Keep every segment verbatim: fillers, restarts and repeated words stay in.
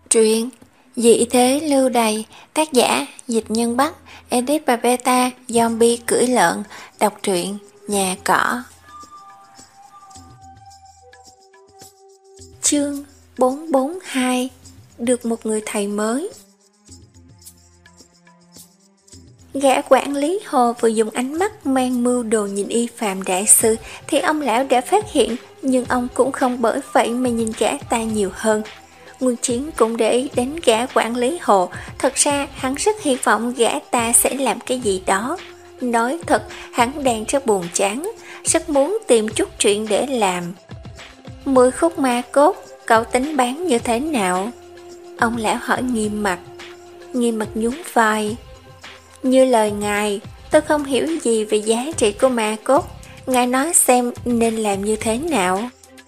Truyện Dị thế lưu đày, tác giả Dịch Nhân Bắc, edit và beta Zombie cưỡi lợn. Đọc truyện Nhà Cỏ. Chương bốn bốn hai. Được một người thầy mới. Gã quản lý Hồ vừa dùng ánh mắt mang mưu đồ nhìn Y Phạm đại sư thì ông lão đã phát hiện, nhưng ông cũng không bởi vậy mà nhìn gã ta nhiều hơn. Nguyên Chiến cũng để ý đến gã quản lý Hồ, thật ra hắn rất hy vọng gã ta sẽ làm cái gì đó. Nói thật, hắn đang rất buồn chán, rất muốn tìm chút chuyện để làm. Mười khúc ma cốt, cậu tính bán như thế nào? Ông lão hỏi Nghiêm Mặt. Nghiêm Mặt nhún vai. Như lời ngài, tôi không hiểu gì về giá trị của ma cốt, ngài nói xem nên làm như thế nào.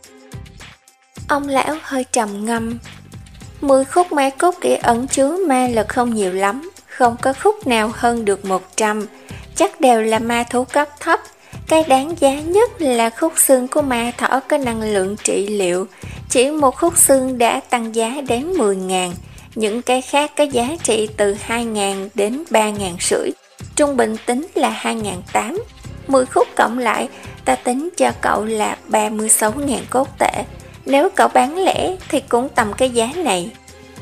Ông lão hơi trầm ngâm. Mười khúc ma cốt kia ẩn chứa ma lực không nhiều lắm, không có khúc nào hơn được một trăm, chắc đều là ma thú cấp thấp. Cái đáng giá nhất là khúc xương của ma thỏ có năng lượng trị liệu, chỉ một khúc xương đã tăng giá đến mười ngàn. Những cái khác có giá trị từ hai ngàn đến ba ngàn rưỡi, trung bình tính là hai ngàn tám. Mười khúc cộng lại, ta tính cho cậu là ba mươi sáu ngàn cốt tệ. Nếu cậu bán lẻ thì cũng tầm cái giá này.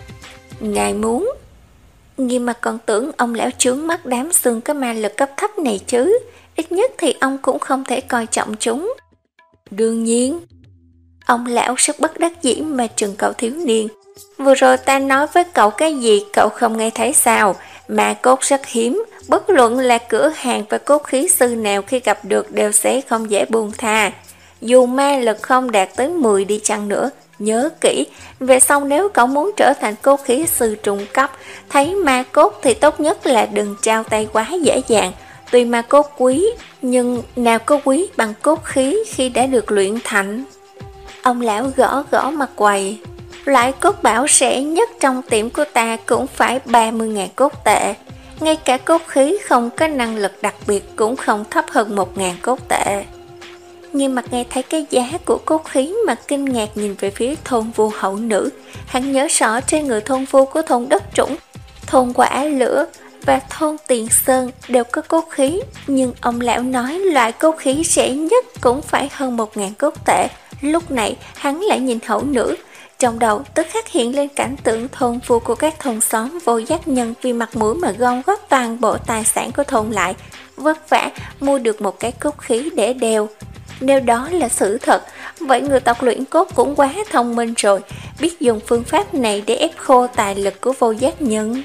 Ngài muốn? Nghiêm Mặt còn tưởng ông lão trướng mắt đám xương có ma lực cấp thấp này chứ, ít nhất thì ông cũng không thể coi trọng chúng. Đương nhiên. Ông lão rất bất đắc dĩ mà trừng cậu thiếu niên. Vừa rồi ta nói với cậu cái gì cậu không nghe thấy sao? Ma cốt rất hiếm, bất luận là cửa hàng và cốt khí sư nào khi gặp được đều sẽ không dễ buông tha. Dù ma lực không đạt tới mười đi chăng nữa, nhớ kỹ, về sau nếu cậu muốn trở thành cốt khí sư trung cấp, thấy ma cốt thì tốt nhất là đừng trao tay quá dễ dàng. Tuy ma cốt quý, nhưng nào có quý bằng cốt khí khi đã được luyện thành. Ông lão gõ gõ mặt quầy. Loại cốt bảo rẻ nhất trong tiệm của ta cũng phải ba mươi ngàn cốt tệ. Ngay cả cốt khí không có năng lực đặc biệt cũng không thấp hơn một ngàn cốt tệ. Nghiêm Mặt nghe thấy cái giá của cốt khí mà kinh ngạc nhìn về phía thôn vu hậu nữ. Hắn nhớ rõ trên người thôn vu của thôn Đất Trũng, thôn Quả Lửa và thôn Tiền Sơn đều có cốt khí, nhưng ông lão nói loại cốt khí rẻ nhất cũng phải hơn một ngàn cốt tệ. Lúc này hắn lại nhìn hậu nữ, trong đầu tức khắc hiện lên cảnh tượng thôn vu của các thôn xóm vô giác nhân vì mặt mũi mà gom góp toàn bộ tài sản của thôn lại, vất vả mua được một cái cốt khí để đeo. Nếu đó là sự thật, vậy người tộc luyện cốt cũng quá thông minh rồi, biết dùng phương pháp này để ép khô tài lực của vô giác nhân.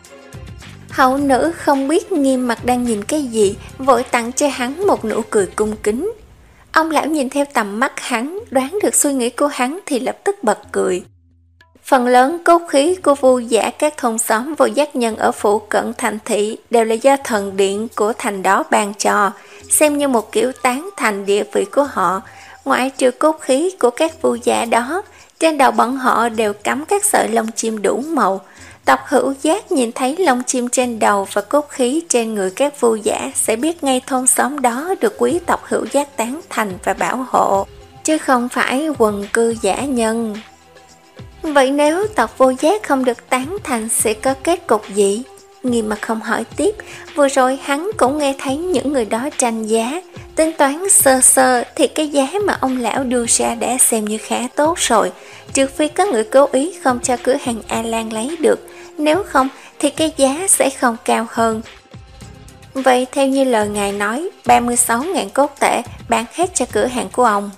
Hậu nữ không biết Nghiêm Mặt đang nhìn cái gì, vội tặng cho hắn một nụ cười cung kính. Ông lão nhìn theo tầm mắt hắn, đoán được suy nghĩ của hắn thì lập tức bật cười. Phần lớn cốt khí của vu giả các thôn xóm vô giác nhân ở phụ cận thành thị đều là do thần điện của thành đó ban cho, xem như một kiểu tán thành địa vị của họ. Ngoại trừ cốt khí của các vu giả đó, trên đầu bọn họ đều cắm các sợi lông chim đủ màu. Tộc hữu giác nhìn thấy lông chim trên đầu và cốt khí trên người các vu giả sẽ biết ngay thôn xóm đó được quý tộc hữu giác tán thành và bảo hộ, chứ không phải quần cư giả nhân. Vậy nếu tộc vô giác không được tán thành sẽ có kết cục gì? Nghiêm Mặt không hỏi tiếp, vừa rồi hắn cũng nghe thấy những người đó tranh giá. Tính toán sơ sơ thì cái giá mà ông lão đưa ra đã xem như khá tốt rồi, trừ phi có người cố ý không cho cửa hàng A Lan lấy được, nếu không thì cái giá sẽ không cao hơn. Vậy theo như lời ngài nói, ba mươi sáu ngàn cốt tệ bán hết cho cửa hàng của ông.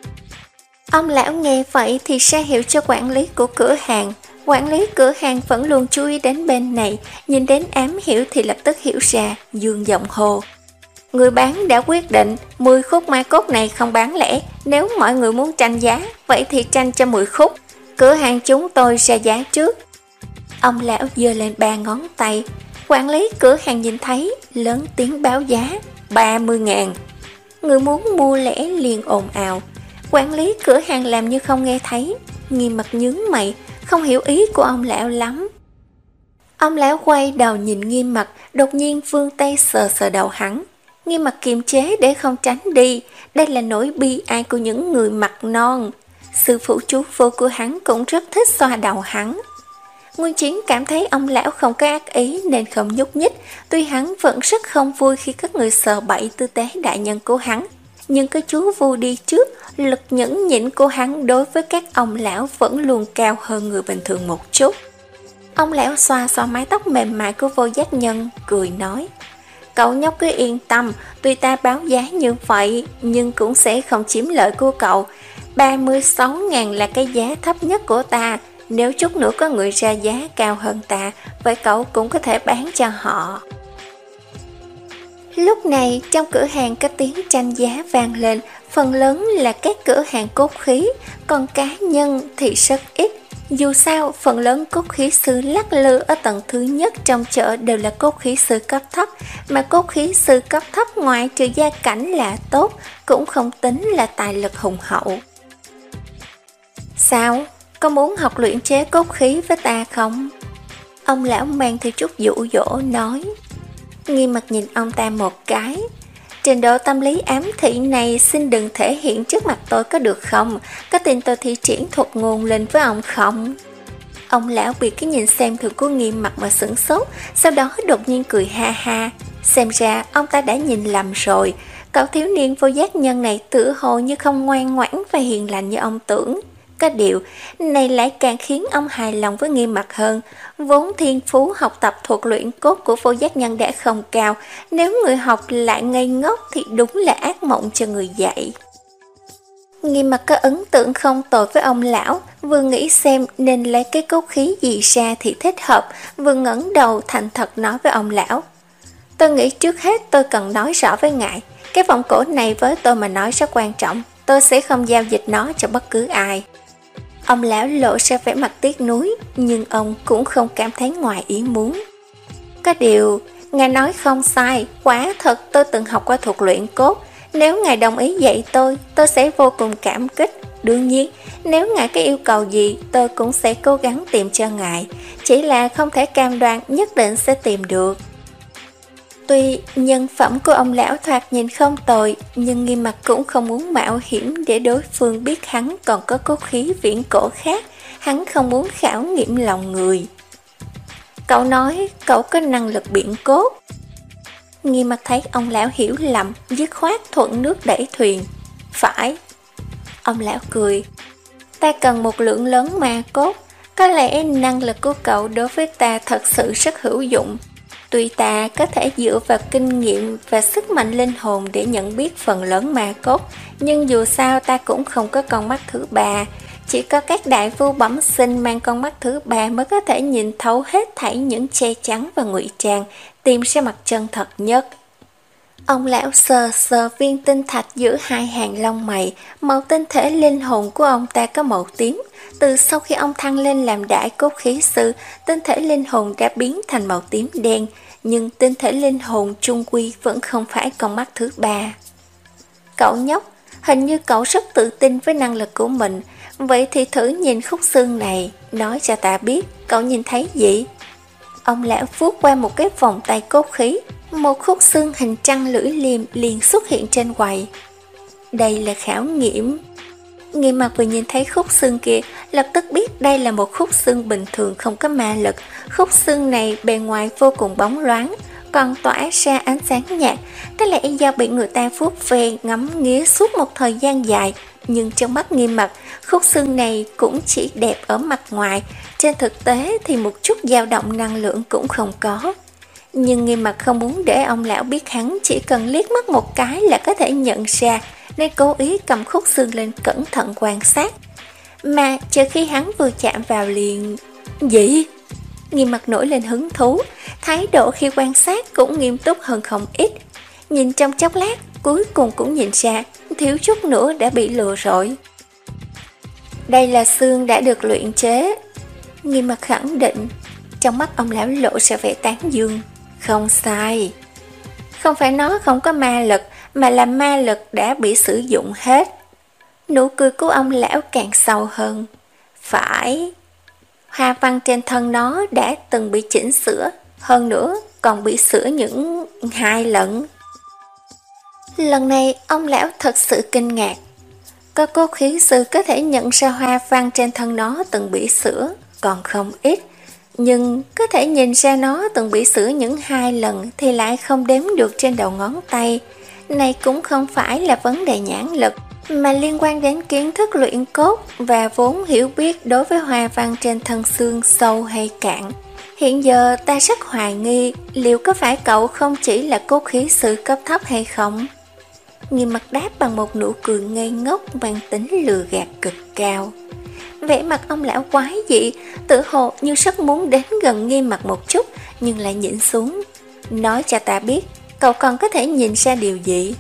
Ông lão nghe vậy thì ra hiệu cho quản lý của cửa hàng. Quản lý cửa hàng vẫn luôn chú ý đến bên này, nhìn đến ám hiểu thì lập tức hiểu ra, dương giọng hồ. Người bán đã quyết định, mười khúc ma cốt này không bán lẻ, nếu mọi người muốn tranh giá, vậy thì tranh cho mười khúc. Cửa hàng chúng tôi ra giá trước. Ông lão giơ lên ba ngón tay. Quản lý cửa hàng nhìn thấy, lớn tiếng báo giá, ba mươi ngàn. Người muốn mua lẻ liền ồn ào. Quản lý cửa hàng làm như không nghe thấy. Nghiêm Mặt nhướng mày, không hiểu ý của ông lão lắm. Ông lão quay đầu nhìn Nghiêm Mặt, đột nhiên vươn tay sờ sờ đầu hắn. Nghiêm Mặt kiềm chế để không tránh đi. Đây là nỗi bi ai của những người mặt non. Sư phụ chú vô của hắn cũng rất thích xoa đầu hắn. Nguyên Chiến cảm thấy ông lão không có ác ý nên không nhúc nhích, tuy hắn vẫn rất không vui khi các người sờ bậy tư tế đại nhân của hắn. Nhưng cái chú Vu đi trước, lực nhẫn nhịn của hắn đối với các ông lão vẫn luôn cao hơn người bình thường một chút. Ông lão xoa xoa mái tóc mềm mại của Vô Giác Nhân, cười nói: Cậu nhóc cứ yên tâm, tuy ta báo giá như vậy, nhưng cũng sẽ không chiếm lợi của cậu. ba mươi sáu ngàn là cái giá thấp nhất của ta, nếu chút nữa có người ra giá cao hơn ta, vậy cậu cũng có thể bán cho họ. Lúc này, trong cửa hàng có tiếng tranh giá vang lên, phần lớn là các cửa hàng cốt khí, còn cá nhân thì rất ít. Dù sao, phần lớn cốt khí sư lắc lư ở tầng thứ nhất trong chợ đều là cốt khí sư cấp thấp, mà cốt khí sư cấp thấp ngoài trừ gia cảnh là tốt, cũng không tính là tài lực hùng hậu. Sao? Có muốn học luyện chế cốt khí với ta không? Ông lão mang theo chút dụ dỗ nói. Nghiêm Mặt nhìn ông ta một cái. Trình độ tâm lý ám thị này xin đừng thể hiện trước mặt tôi có được không? Có tin tôi thi triển thuật ngôn lên với ông không? Ông lão bị cái nhìn xem thường của Nghiêm Mặt mà sửng sốt, sau đó đột nhiên cười ha ha. Xem ra ông ta đã nhìn lầm rồi. Cậu thiếu niên Vô Giác Nhân này tựa hồ như không ngoan ngoãn và hiền lành như ông tưởng. Có điều, này lại càng khiến ông hài lòng với Nghiêm Mặt hơn. Vốn thiên phú học tập thuật luyện cốt của Vô Giác Nhân đã không cao, nếu người học lại ngây ngốc thì đúng là ác mộng cho người dạy. Nghiêm Mặt có ấn tượng không tồi với ông lão, vừa nghĩ xem nên lấy cái cốt khí gì ra thì thích hợp, vừa ngẩng đầu thành thật nói với ông lão. Tôi nghĩ trước hết tôi cần nói rõ với ngài, cái vòng cổ này với tôi mà nói rất quan trọng, tôi sẽ không giao dịch nó cho bất cứ ai. Ông lão lộ ra vẻ mặt tiếc nuối, nhưng ông cũng không cảm thấy ngoài ý muốn. Có điều, ngài nói không sai, quả thật tôi từng học qua thuật luyện cốt. Nếu ngài đồng ý dạy tôi, tôi sẽ vô cùng cảm kích. Đương nhiên, nếu ngài có yêu cầu gì, tôi cũng sẽ cố gắng tìm cho ngài. Chỉ là không thể cam đoan nhất định sẽ tìm được. Tuy nhân phẩm của ông lão thoạt nhìn không tồi, nhưng Nghiêm Mặt cũng không muốn mạo hiểm để đối phương biết hắn còn có cốt khí viễn cổ khác. Hắn không muốn khảo nghiệm lòng người. Cậu nói cậu có năng lực biển cốt. Nghiêm Mặt thấy ông lão hiểu lầm, dứt khoát thuận nước đẩy thuyền. Phải. Ông lão cười. Ta cần một lượng lớn ma cốt. Có lẽ năng lực của cậu đối với ta thật sự rất hữu dụng. Tuy ta có thể dựa vào kinh nghiệm và sức mạnh linh hồn để nhận biết phần lớn ma cốt, nhưng dù sao ta cũng không có con mắt thứ ba. Chỉ có các đại phu bẩm sinh mang con mắt thứ ba mới có thể nhìn thấu hết thảy những che chắn và ngụy trang, tìm ra mặt chân thật nhất. Ông lão sờ sờ viên tinh thạch giữa hai hàng lông mày, màu tinh thể linh hồn của ông ta có màu tím. Từ sau khi ông thăng lên làm đại cốt khí sư, tinh thể linh hồn đã biến thành màu tím đen, nhưng tinh thể linh hồn chung quy vẫn không phải con mắt thứ ba. Cậu nhóc, hình như cậu rất tự tin với năng lực của mình, vậy thì thử nhìn khúc xương này, nói cho ta biết cậu nhìn thấy gì? Ông lão vuốt qua một cái vòng tay cốt khí, một khúc xương hình trăng lưỡi liềm liền xuất hiện trên quầy. Đây là khảo nghiệm. Nghiêm Mặt vừa nhìn thấy khúc xương kia, lập tức biết đây là một khúc xương bình thường không có ma lực. Khúc xương này bề ngoài vô cùng bóng loáng, còn tỏa ra ánh sáng nhạt. Có lẽ do bị người ta vuốt ve ngắm nghía suốt một thời gian dài, nhưng trong mắt Nghiêm Mặt, khúc xương này cũng chỉ đẹp ở mặt ngoài. Trên thực tế thì một chút dao động năng lượng cũng không có. Nhưng Nghiêm Mặt không muốn để ông lão biết hắn chỉ cần liếc mắt một cái là có thể nhận ra, nên cố ý cầm khúc xương lên cẩn thận quan sát. Mà chờ khi hắn vừa chạm vào liền... Gì? Nghiêm Mặt nổi lên hứng thú, thái độ khi quan sát cũng nghiêm túc hơn không ít. Nhìn trong chốc lát, cuối cùng cũng nhìn ra, thiếu chút nữa đã bị lừa rồi. Đây là xương đã được luyện chế. Nghiêm Mặt khẳng định. Trong mắt ông lão lộ ra vẻ tán dương. Không sai. Không phải nó không có ma lực, mà là ma lực đã bị sử dụng hết. Nụ cười của ông lão càng sâu hơn. Phải. Hoa văn trên thân nó đã từng bị chỉnh sửa, hơn nữa còn bị sửa những hai lần. Lần này ông lão thật sự kinh ngạc. Có cốt khí sư có thể nhận ra hoa văn trên thân nó từng bị sửa, còn không ít. nhưng có thể nhìn ra nó từng bị xử những hai lần thì lại không đếm được trên đầu ngón tay. Này cũng không phải là vấn đề nhãn lực, mà liên quan đến kiến thức luyện cốt và vốn hiểu biết đối với hoa văn trên thân xương sâu hay cạn. Hiện giờ ta rất hoài nghi liệu có phải cậu không chỉ là cốt khí sư cấp thấp hay không? Nghiêm Mặt đáp bằng một nụ cười ngây ngốc mang tính lừa gạt cực cao. Vẻ mặt ông lão quái dị, tự hồ như rất muốn đến gần Nghiêm Mặt một chút, nhưng lại nhịn xuống. Nói cho ta biết, cậu còn có thể nhìn ra điều gì?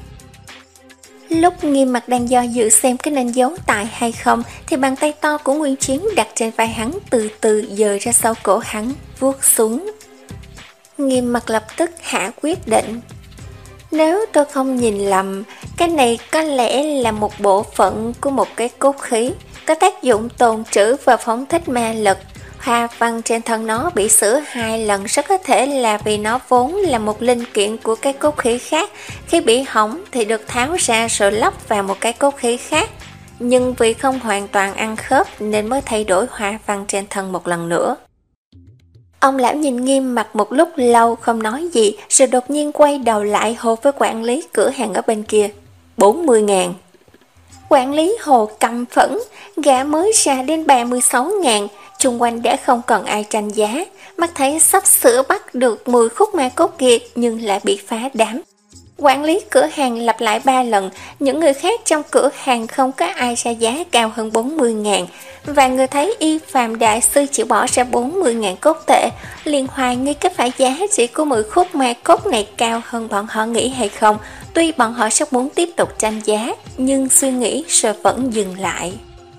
Lúc Nghiêm Mặt đang do dự xem cái nên giấu tài hay không, thì bàn tay to của Nguyên Chiến đặt trên vai hắn từ từ dời ra sau cổ hắn, vuốt xuống. Nghiêm Mặt lập tức hạ quyết định. Nếu tôi không nhìn lầm, cái này có lẽ là một bộ phận của một cái cốt khí, có tác dụng tồn trữ và phóng thích ma lực. Hoa văn trên thân nó bị sửa hai lần rất có thể là vì nó vốn là một linh kiện của cái cốt khí khác. Khi bị hỏng thì được tháo ra rồi lắp vào một cái cốt khí khác. Nhưng vì không hoàn toàn ăn khớp nên mới thay đổi hoa văn trên thân một lần nữa. Ông lão nhìn Nghiêm Mặt một lúc lâu không nói gì, rồi đột nhiên quay đầu lại hô với quản lý cửa hàng ở bên kia. bốn mươi ngàn. Quản lý Hồ căm phẫn, gã mới ra đến ba mươi sáu ngàn, chung quanh đã không còn ai tranh giá, mắt thấy sắp sửa bắt được mười khúc ma cốt kia nhưng lại bị phá đám. Quản lý cửa hàng lặp lại ba lần, những người khác trong cửa hàng không có ai ra giá cao hơn bốn mươi ngàn, và người thấy Y Phàm đại sư chỉ bỏ ra bốn mươi ngàn cốt tệ, liền hoài nghi có phải giá trị của mười khúc ma cốt này cao hơn bọn họ nghĩ hay không. Tuy bọn họ rất muốn tiếp tục tranh giá, nhưng suy nghĩ rồi vẫn dừng lại.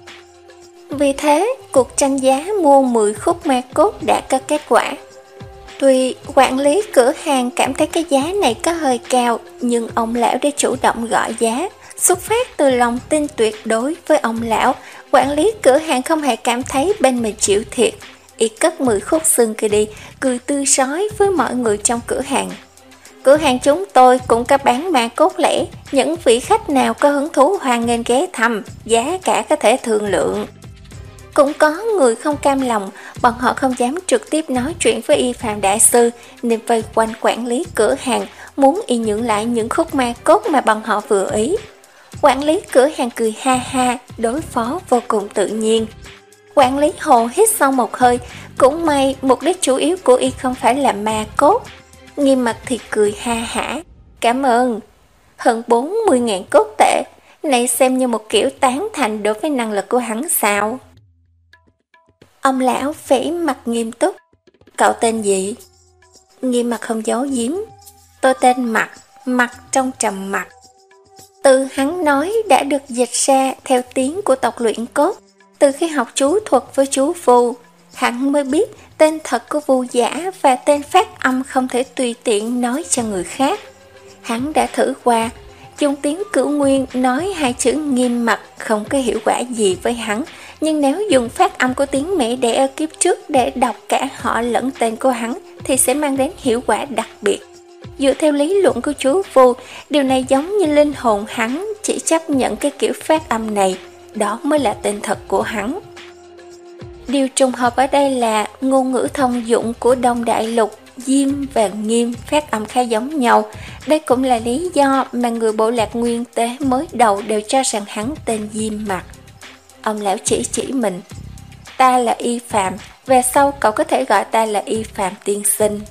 Vì thế, cuộc tranh giá mua mười khúc ma cốt đã có kết quả. Tuy quản lý cửa hàng cảm thấy cái giá này có hơi cao, nhưng ông lão đã chủ động gọi giá. Xuất phát từ lòng tin tuyệt đối với ông lão, quản lý cửa hàng không hề cảm thấy bên mình chịu thiệt. Y cất mười khúc xương kia đi, cười tươi rói với mọi người trong cửa hàng. Cửa hàng chúng tôi cũng có bán ma cốt lẻ, những vị khách nào có hứng thú hoan nghênh ghé thăm, giá cả có thể thương lượng. Cũng có người không cam lòng, bọn họ không dám trực tiếp nói chuyện với Y Phàm đại sư, nên vây quanh quản lý cửa hàng, muốn Y nhượng lại những khúc ma cốt mà bọn họ vừa ý. Quản lý cửa hàng cười ha ha, đối phó vô cùng tự nhiên. Quản lý Hồ hít sâu một hơi, cũng may mục đích chủ yếu của Y không phải là ma cốt. Nghiêm Mặt thì cười ha hả, cảm ơn. Hơn bốn mươi ngàn cốt tệ, này xem như một kiểu tán thành đối với năng lực của hắn sao? Ông lão vẻ mặt nghiêm túc. Cậu tên gì? Nghiêm Mặt không giấu giếm. Tôi tên Mặt, Mặt trong trầm mặc. Từ hắn nói đã được dịch ra theo tiếng của tộc luyện cốt. Từ khi học chú thuật với chú Vu, hắn mới biết tên thật của Vu giả và tên phát âm không thể tùy tiện nói cho người khác. Hắn đã thử qua, dùng tiếng Cửu Nguyên nói hai chữ Nghiêm Mặt không có hiệu quả gì với hắn, nhưng nếu dùng phát âm của tiếng mẹ đẻ ở kiếp trước để đọc cả họ lẫn tên của hắn thì sẽ mang đến hiệu quả đặc biệt. Dựa theo lý luận của chú Vu, điều này giống như linh hồn hắn chỉ chấp nhận cái kiểu phát âm này, đó mới là tên thật của hắn. Điều trùng hợp ở đây là ngôn ngữ thông dụng của Đông Đại Lục, Diêm và Nghiêm phát âm khá giống nhau. Đây cũng là lý do mà người bộ lạc Nguyên Tế mới đầu đều cho rằng hắn tên Diêm Mặt. Ông lão chỉ chỉ mình. Ta là Y Phàm, về sau cậu có thể gọi ta là Y Phàm tiên sinh.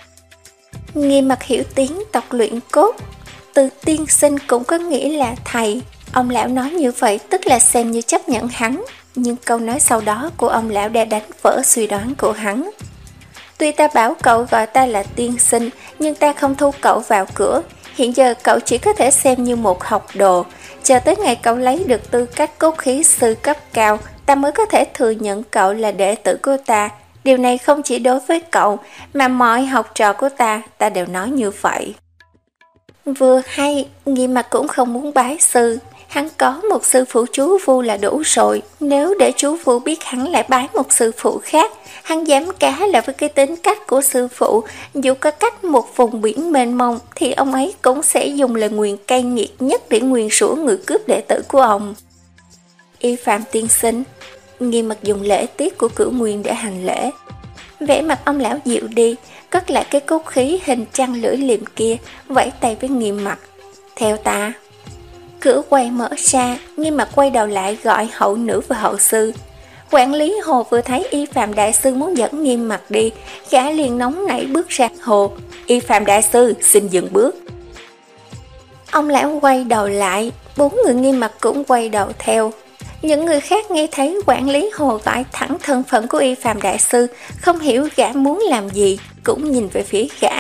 Nghiêm Mặt hiểu tiếng tộc luyện cốt, từ tiên sinh cũng có nghĩa là thầy. Ông lão nói như vậy tức là xem như chấp nhận hắn, nhưng câu nói sau đó của ông lão đã đánh vỡ suy đoán của hắn. Tuy ta bảo cậu gọi ta là tiên sinh, nhưng ta không thu cậu vào cửa. Hiện giờ cậu chỉ có thể xem như một học đồ. Chờ tới ngày cậu lấy được tư cách cốt khí sư cấp cao, ta mới có thể thừa nhận cậu là đệ tử của ta. Điều này không chỉ đối với cậu, mà mọi học trò của ta, ta đều nói như vậy. Vừa hay, Nghiêm Mặt cũng không muốn bái sư. Hắn có một sư phụ chú Vu là đủ rồi. Nếu để chú Vu biết hắn lại bái một sư phụ khác, hắn dám cá là với cái tính cách của sư phụ, dù có cách một vùng biển mênh mông thì ông ấy cũng sẽ dùng lời nguyền cay nghiệt nhất để nguyền rủa người cướp đệ tử của ông. Y Phàm tiên sinh. Nghiêm Mặt dùng lễ tiết của Cửu Nguyên để hành lễ. Vẻ mặt ông lão dịu đi, cất lại cái cốt khí hình trăng lưỡi liềm kia, vẫy tay với Nghiêm Mặc. Theo ta. Cửa quay mở ra, Nghiêm Mặc quay đầu lại gọi hậu nữ và hậu sư. Quản lý Hồ vừa thấy Y Phạm đại sư muốn dẫn Nghiêm Mặc đi, gã liền nóng nảy bước ra hồ. Y Phạm đại sư, xin dừng bước. Ông lão quay đầu lại, bốn người Nghiêm Mặc cũng quay đầu theo. Những người khác nghe thấy quản lý Hồ gọi thẳng thân phận của Y Phạm đại sư, không hiểu gã muốn làm gì, cũng nhìn về phía gã.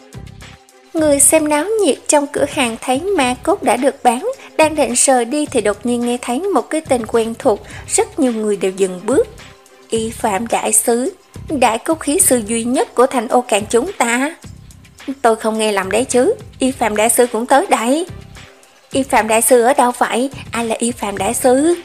Người xem náo nhiệt trong cửa hàng thấy ma cốt đã được bán, đang định rời đi thì đột nhiên nghe thấy một cái tên quen thuộc, rất nhiều người đều dừng bước. Y Phạm đại sư, đại cốt khí sư duy nhất của thành Ô Cạn chúng ta. Tôi không nghe lầm đấy chứ, Y Phạm đại sư cũng tới đây. Y Phạm đại sư ở đâu vậy? Ai là Y Phạm đại sư?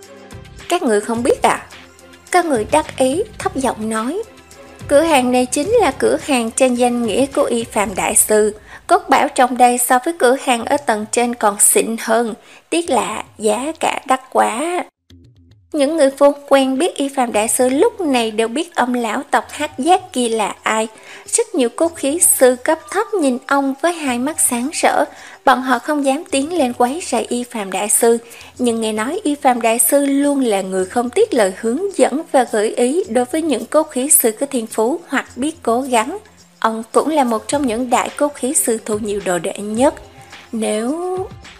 Các người không biết à? Có người đắc ý thấp giọng nói. Cửa hàng này chính là cửa hàng trên danh nghĩa của Y Phạm đại sư. Cốt bảo trong đây so với cửa hàng ở tầng trên còn xịn hơn, tiếc là giá cả đắt quá. Những người vô quen biết Y Phạm đại sư lúc này đều biết ông lão tộc Hát Giác kia là ai. Rất nhiều cốt khí sư cấp thấp nhìn ông với hai mắt sáng rỡ. Bọn họ không dám tiến lên quấy rầy Y Phạm đại sư, nhưng nghe nói Y Phạm đại sư luôn là người không tiếc lời hướng dẫn và gợi ý đối với những cốt khí sư có thiên phú hoặc biết cố gắng. Ông cũng là một trong những đại cốt khí sư thu nhiều đồ đệ nhất. Nếu...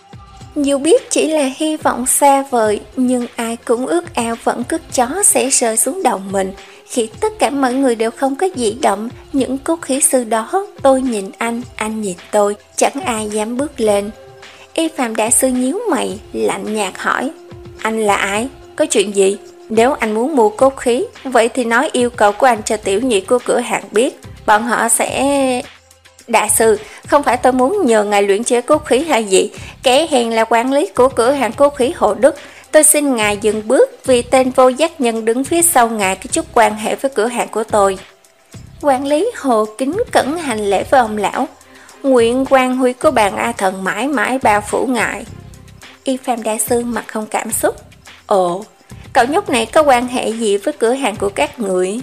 Dù biết chỉ là hy vọng xa vời, nhưng ai cũng ước ao vẫn cất chó sẽ rơi xuống đầu mình. Khi tất cả mọi người đều không có dị động, những cốt khí sư đó, tôi nhìn anh, anh nhìn tôi, chẳng ai dám bước lên. Y Phạm đại sư nhíu mày, lạnh nhạt hỏi, anh là ai? Có chuyện gì? Nếu anh muốn mua cốt khí, vậy thì nói yêu cầu của anh cho tiểu nhị của cửa hàng biết, bọn họ sẽ... Đại sư, không phải tôi muốn nhờ ngài luyện chế cốt khí hay gì, kẻ hèn là quản lý của cửa hàng cốt khí Hồ Đức. Tôi xin ngài dừng bước vì tên vô giác nhân đứng phía sau ngài có chút quan hệ với cửa hàng của tôi. Quản lý Hồ kính cẩn hành lễ với ông lão. Nguyện quan huy của bàn A Thần mãi mãi bao phủ ngài. Y Phạm đại sư mặt không cảm xúc. Ồ, cậu nhóc này có quan hệ gì với cửa hàng của các người?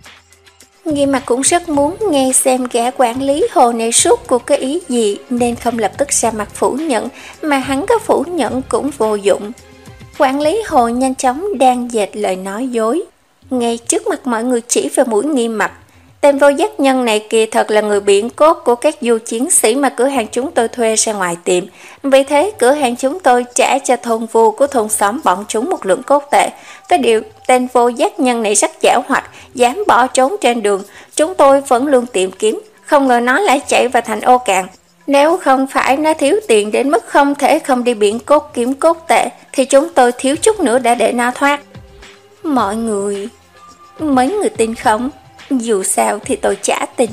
Nghiêm Mặc cũng rất muốn nghe xem gã quản lý Hồ này suốt cuộc cái ý gì, nên không lập tức ra mặt phủ nhận, mà hắn có phủ nhận cũng vô dụng. Quản lý Hồ nhanh chóng đang dệt lời nói dối, ngay trước mặt mọi người chỉ vào mũi Nghiêm Mặc. Tên vô giác nhân này kìa thật là người biển cốt của các du chiến sĩ mà cửa hàng chúng tôi thuê ra ngoài tìm. Vì thế cửa hàng chúng tôi trả cho thôn vu của thôn xóm bọn chúng một lượng cốt tệ. Cái điều tên vô giác nhân này rất giảo hoạt, dám bỏ trốn trên đường. Chúng tôi vẫn luôn tìm kiếm, không ngờ nó lại chạy vào thành Ô Cạn. Nếu không phải nó thiếu tiền đến mức không thể không đi biển cốt kiếm cốt tệ, thì chúng tôi thiếu chút nữa đã để nó thoát. Mọi người... Mấy người tin không? Dù sao thì tôi chả tin.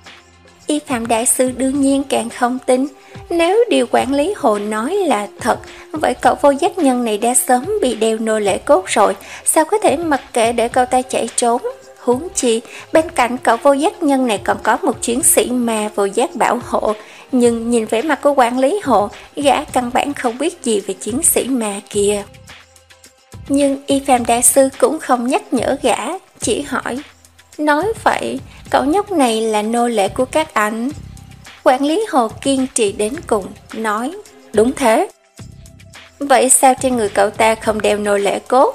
Y Phạm đại sư đương nhiên càng không tin. Nếu điều quản lý Hồ nói là thật, vậy cậu vô giác nhân này đã sớm bị đeo nô lệ cốt rồi, sao có thể mặc kệ để cậu ta chạy trốn? Huống chi, bên cạnh cậu vô giác nhân này còn có một chiến sĩ ma vô giác bảo hộ. Nhưng nhìn vẻ mặt của quản lý Hồ, gã căn bản không biết gì về chiến sĩ ma kia. Nhưng Y Phạm đại sư cũng không nhắc nhở gã, chỉ hỏi, nói vậy, cậu nhóc này là nô lệ của các anh? Quản lý Hồ kiên trì đến cùng, nói, đúng thế. Vậy sao trên người cậu ta không đeo nô lệ cốt?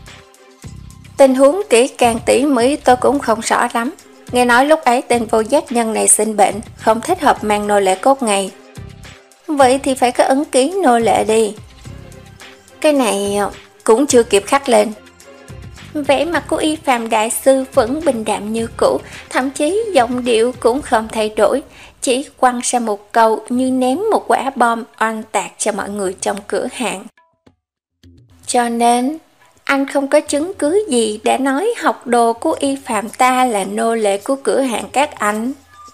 Tình huống kỹ càng tỉ mỉ tôi cũng không rõ lắm. Nghe nói lúc ấy tên vô giác nhân này sinh bệnh, không thích hợp mang nô lệ cốt ngày. Vậy thì phải có ấn ký nô lệ đi. Cái này cũng chưa kịp khắc lên. Vẻ mặt của Y Phạm đại sư vẫn bình đạm như cũ, thậm chí giọng điệu cũng không thay đổi, chỉ quăng ra một câu như ném một quả bom oanh tạc cho mọi người trong cửa hàng. Cho nên, anh không có chứng cứ gì để nói học đồ của Y Phạm ta là nô lệ của cửa hàng các anh.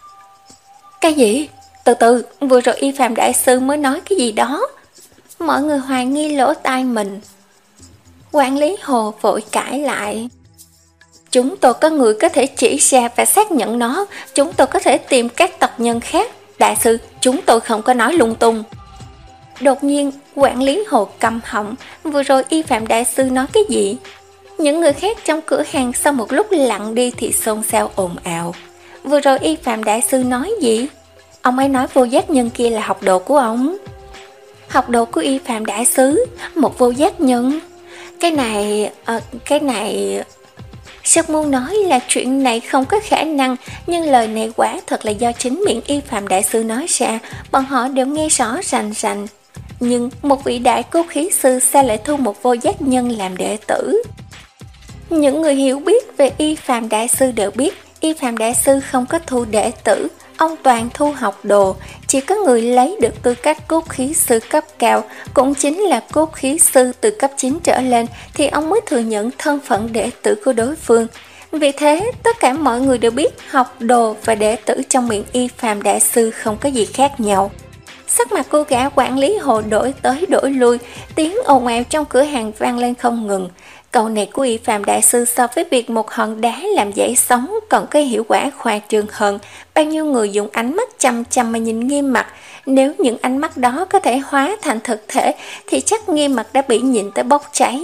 Cái gì? Từ từ, vừa rồi Y Phạm đại sư mới nói cái gì đó. Mọi người hoài nghi lỗ tai mình. Quản lý Hồ vội cãi lại. Chúng tôi có người có thể chỉ ra và xác nhận nó. Chúng tôi có thể tìm các tộc nhân khác. Đại sư, chúng tôi không có nói lung tung. Đột nhiên, quản lý Hồ câm họng. Vừa rồi Y Phạm đại sư nói cái gì? Những người khác trong cửa hàng sau một lúc lặng đi thì xôn xao ồn ào. Vừa rồi Y Phạm Đại Sư nói gì? Ông ấy nói vô giác nhân kia là học đồ của ông. Học đồ của Y Phạm Đại Sư? Một vô giác nhân? Cái này... À, cái này... Rất muốn nói là chuyện này không có khả năng, nhưng lời này quả thật là do chính miệng Y Phạm Đại Sư nói ra, bọn họ đều nghe rõ rành rành. Nhưng một vị đại cốt khí sư sao lại thu một vô giác nhân làm đệ tử? Những người hiểu biết về Y Phạm Đại Sư đều biết Y Phạm Đại Sư không có thu đệ tử, ông toàn thu học đồ. Chỉ có người lấy được tư cách cốt khí sư cấp cao, cũng chính là cốt khí sư từ cấp chín trở lên, thì ông mới thừa nhận thân phận đệ tử của đối phương. Vì thế, tất cả mọi người đều biết học đồ và đệ tử trong miệng Y Phạm Đại Sư không có gì khác nhau. Sắc mặt cô gã quản lý Hồ đổi tới đổi lui, tiếng ồn ào trong cửa hàng vang lên không ngừng. Câu này của Y Phạm Đại Sư so với việc một hòn đá làm dậy sóng còn có hiệu quả khoa trương hơn. Bao nhiêu người dùng ánh mắt chăm chăm mà nhìn Nghiêm Mặc, nếu những ánh mắt đó có thể hóa thành thực thể thì chắc Nghiêm Mặc đã bị nhịn tới bốc cháy.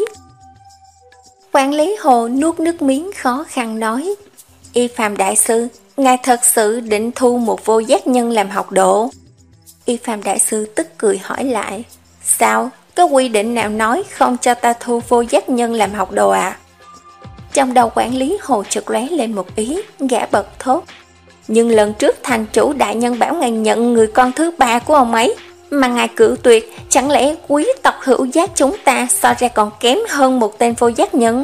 Quản lý Hồ nuốt nước miếng khó khăn nói: Y Phạm Đại Sư, ngài thật sự định thu một vô giác nhân làm học đồ? Y Phạm Đại Sư tức cười hỏi lại: Sao? Có quy định nào nói không cho ta thu vô giác nhân làm học đồ à? Trong đầu quản lý Hồ chợt lóe lên một ý, gã bật thốt: Nhưng lần trước thành chủ đại nhân bảo ngài nhận người con thứ ba của ông ấy, mà ngài cự tuyệt, chẳng lẽ quý tộc hữu giác chúng ta so ra còn kém hơn một tên vô giác nhân?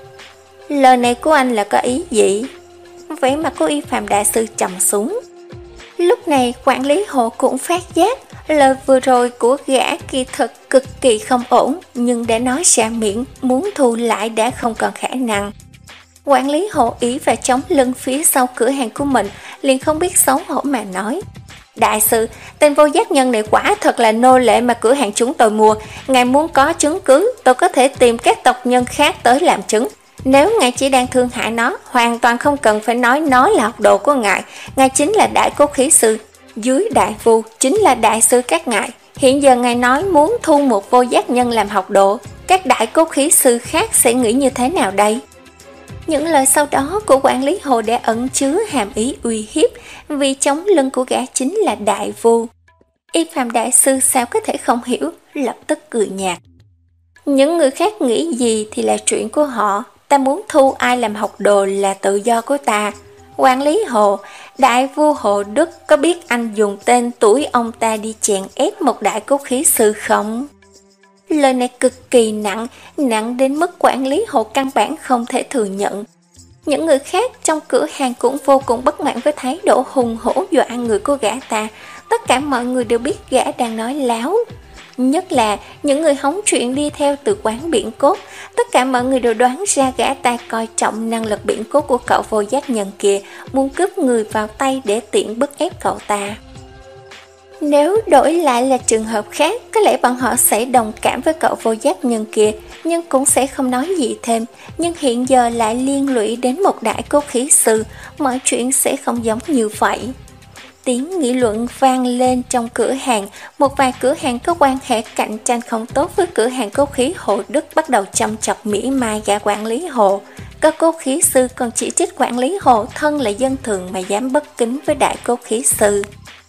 Lời này của anh là có ý gì? Vẻ mặt của Y Phạm Đại Sư trầm xuống. Lúc này quản lý Hồ cũng phát giác lời vừa rồi của gã kỳ thực cực kỳ không ổn, nhưng để nói ra miệng muốn thu lại đã không còn khả năng. Quản lý Hồ ý và chống lưng phía sau cửa hàng của mình, liền không biết xấu hổ mà nói: Đại sư, tên vô giác nhân này quả thật là nô lệ mà cửa hàng chúng tôi mua. Ngài muốn có chứng cứ, tôi có thể tìm các tộc nhân khác tới làm chứng. Nếu ngài chỉ đang thương hại nó, hoàn toàn không cần phải nói nó là học đồ của ngài. Ngài chính là đại cốt khí sư, dưới đại vu chính là đại sư các ngài. Hiện giờ ngài nói muốn thu một vô giác nhân làm học đồ, các đại cốt khí sư khác sẽ nghĩ như thế nào đây? Những lời sau đó của quản lý Hồ đã ẩn chứa hàm ý uy hiếp, vì chống lưng của gã chính là đại vu. Y Phạm Đại Sư sao có thể không hiểu, lập tức cười nhạt: Những người khác nghĩ gì thì là chuyện của họ, ta muốn thu ai làm học đồ là tự do của ta. Quản lý Hồ, đại vua Hồ Đức có biết anh dùng tên tuổi ông ta đi chèn ép một đại cốt khí sư không? Lời này cực kỳ nặng, nặng đến mức quản lý Hồ căn bản không thể thừa nhận. Những người khác trong cửa hàng cũng vô cùng bất mãn với thái độ hùng hổ dọa người của gã ta. Tất cả mọi người đều biết gã đang nói láo. Nhất là những người hóng chuyện đi theo từ quán biển cốt, tất cả mọi người đều đoán ra gã ta coi trọng năng lực biển cốt của cậu vô giác nhân kia, muốn cướp người vào tay để tiện bức ép cậu ta. Nếu đổi lại là trường hợp khác, có lẽ bọn họ sẽ đồng cảm với cậu vô giác nhân kia, nhưng cũng sẽ không nói gì thêm. Nhưng hiện giờ lại liên lụy đến một đại cốt khí sư, mọi chuyện sẽ không giống như vậy. Tiếng nghị luận vang lên trong cửa hàng, một vài cửa hàng có quan hệ cạnh tranh không tốt với cửa hàng cốt khí Hồ Đức bắt đầu châm chọc mỉa mai gã quản lý Hồ. Các cốt khí sư còn chỉ trích quản lý Hồ thân là dân thường mà dám bất kính với đại cốt khí sư.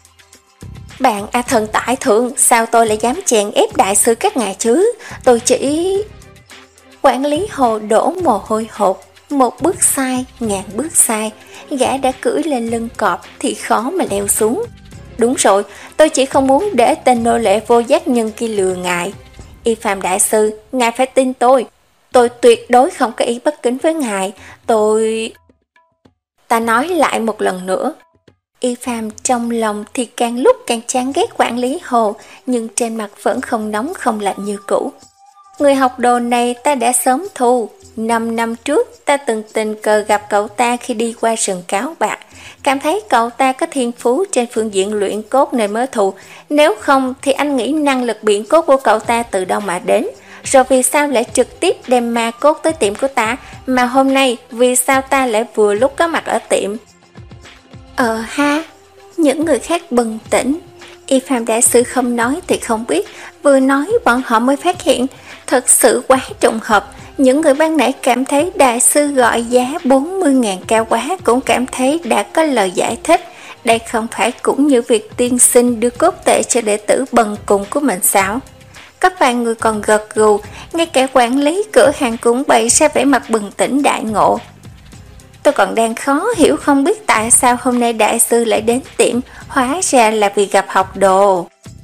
Bạn A Thần tại thượng, sao tôi lại dám chèn ép đại sư các ngài chứ? Tôi chỉ... Quản lý Hồ đổ mồ hôi hột. Một bước sai, ngàn bước sai, gã đã cưỡi lên lưng cọp thì khó mà leo xuống. Đúng rồi, tôi chỉ không muốn để tên nô lệ vô giác nhân kia lừa ngài. Y Phạm Đại Sư, ngài phải tin tôi. Tôi tuyệt đối không có ý bất kính với ngài. Tôi... Ta nói lại một lần nữa. Y Phạm trong lòng thì càng lúc càng chán ghét quản lý Hồ, nhưng trên mặt vẫn không nóng không lạnh như cũ. Người học đồ này ta đã sớm thu. Năm năm trước ta từng tình cờ gặp cậu ta khi đi qua rừng cáo bạc, cảm thấy cậu ta có thiên phú trên phương diện luyện cốt nên mới thù. Nếu không thì anh nghĩ năng lực biện cốt của cậu ta từ đâu mà đến? Rồi vì sao lại trực tiếp đem ma cốt tới tiệm của ta? Mà hôm nay vì sao ta lại vừa lúc có mặt ở tiệm? Ờ ha, những người khác bừng tỉnh. Y Phạm Đại Sư không nói thì không biết, vừa nói bọn họ mới phát hiện. Thật sự quá trùng hợp, Những người ban nãy cảm thấy đại sư gọi giá bốn mươi ngàn cao quá cũng cảm thấy đã có lời giải thích. Đây không phải cũng như việc tiên sinh đưa cốt tệ cho đệ tử bần cùng của mình sao? Có vài người còn gật gù, ngay cả quản lý cửa hàng cũng bày ra vẻ mặt bừng tỉnh đại ngộ. Tôi còn đang khó hiểu không biết tại sao hôm nay đại sư lại đến tiệm, hóa ra là vì gặp học đồ.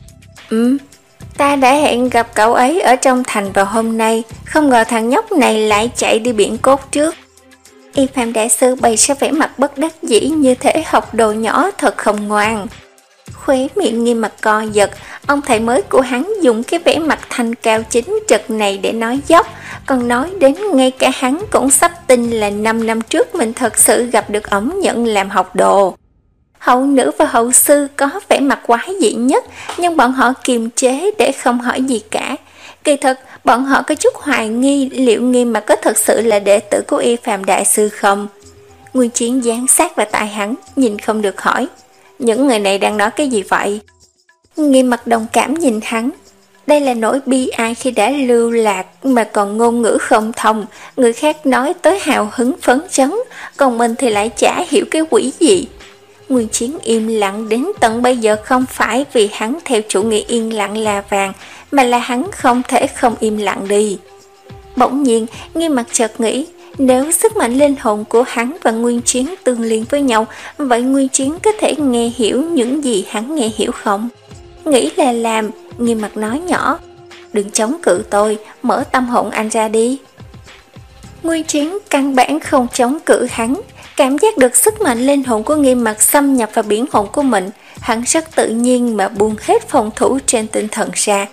Ừ, ta đã hẹn gặp cậu ấy ở trong thành vào hôm nay, không ngờ thằng nhóc này lại chạy đi biển cốt trước. Y Phạm đại sư bày ra vẻ mặt bất đắc dĩ như thể học đồ nhỏ thật không ngoan. Khóe miệng Nghiêm Mặt co giật, ông thầy mới của hắn dùng cái vẻ mặt thanh cao chính trực này để nói dốc, còn nói đến ngay cả hắn cũng sắp tin là năm năm trước mình thật sự gặp được ổng nhận làm học đồ. Hậu nữ và hậu sư có vẻ mặt quái dị nhất, nhưng bọn họ kiềm chế để không hỏi gì cả. Kỳ thực, bọn họ có chút hoài nghi liệu Nghiêm Mặt có thật sự là đệ tử của Y Phạm đại sư không. Nguyên Chiến dán sát vào tai hắn, nhìn không được hỏi, những người này đang nói cái gì vậy? Nghiêm Mặt đồng cảm nhìn hắn. Đây là nỗi bi ai khi đã lưu lạc mà còn ngôn ngữ không thông, người khác nói tới hào hứng phấn chấn, còn mình thì lại chả hiểu cái quỷ gì. Nguyên Chiến im lặng đến tận bây giờ không phải vì hắn theo chủ nghĩa yên lặng là vàng, mà là hắn không thể không im lặng đi. Bỗng nhiên, Nghiêm Mặt chợt nghĩ, nếu sức mạnh linh hồn của hắn và Nguyên Chiến tương liên với nhau, vậy Nguyên Chiến có thể nghe hiểu những gì hắn nghe hiểu không? Nghĩ là làm, Nghiêm Mặt nói nhỏ, đừng chống cự tôi, mở tâm hồn anh ra đi. Nguyên Chiến căn bản không chống cự hắn, cảm giác được sức mạnh linh hồn của Nghiêm Mặt xâm nhập vào biển hồn của mình, hắn rất tự nhiên mà buông hết phòng thủ trên tinh thần ra.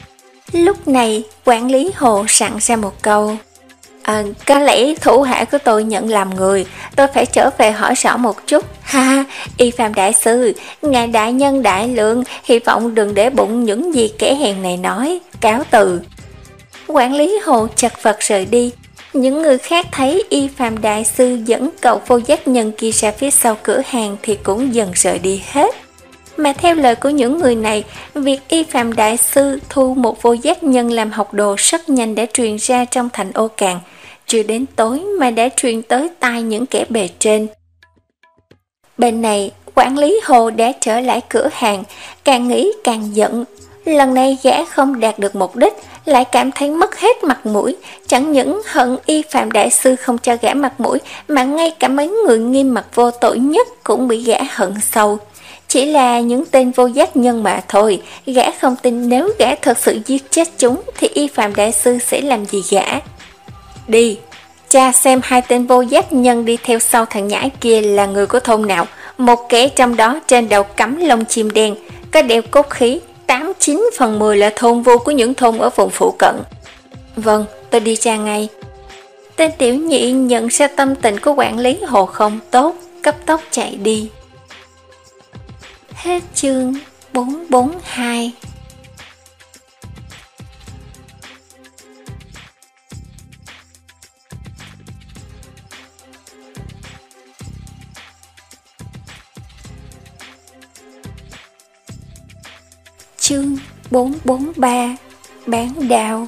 Lúc này, quản lý Hồ sẵn ra một câu, à, có lẽ thủ hạ của tôi nhận làm người, tôi phải trở về hỏi rõ một chút. Ha, Y Phạm đại sư, ngài đại nhân đại lượng, hy vọng đừng để bụng những gì kẻ hèn này nói, cáo từ. Quản lý Hồ chật vật rời đi. Những người khác thấy Y Phạm đại sư dẫn cậu vô giác nhân kia ra phía sau cửa hàng thì cũng dần rời đi hết. Mà theo lời của những người này, việc Y Phạm đại sư thu một vô giác nhân làm học đồ rất nhanh đã truyền ra trong thành Ô Càn, chưa đến tối mà đã truyền tới tai những kẻ bề trên. Bên này, quản lý Hồ đã trở lại cửa hàng, càng nghĩ càng giận. Lần này gã không đạt được mục đích, lại cảm thấy mất hết mặt mũi, chẳng những hận Y Phạm đại sư không cho gã mặt mũi, mà ngay cả mấy người Nghiêm Mặt vô tội nhất cũng bị gã hận sâu. Chỉ là những tên vô giác nhân mà thôi, gã không tin nếu gã thật sự giết chết chúng thì Y Phạm đại sư sẽ làm gì gã. Đi, cha xem hai tên vô giác nhân đi theo sau thằng nhãi kia là người của thôn nào. Một kẻ trong đó trên đầu cắm lông chim đen, có đeo cốt khí, tám chín phần mười là thôn vô của những thôn ở vùng phụ cận. Vâng, tôi đi tra ngay. Tên tiểu nhị nhận ra tâm tình của quản lý Hồ không tốt, cấp tốc chạy đi. Hết chương bốn bốn hai. Chương bốn bốn ba. Bán đào.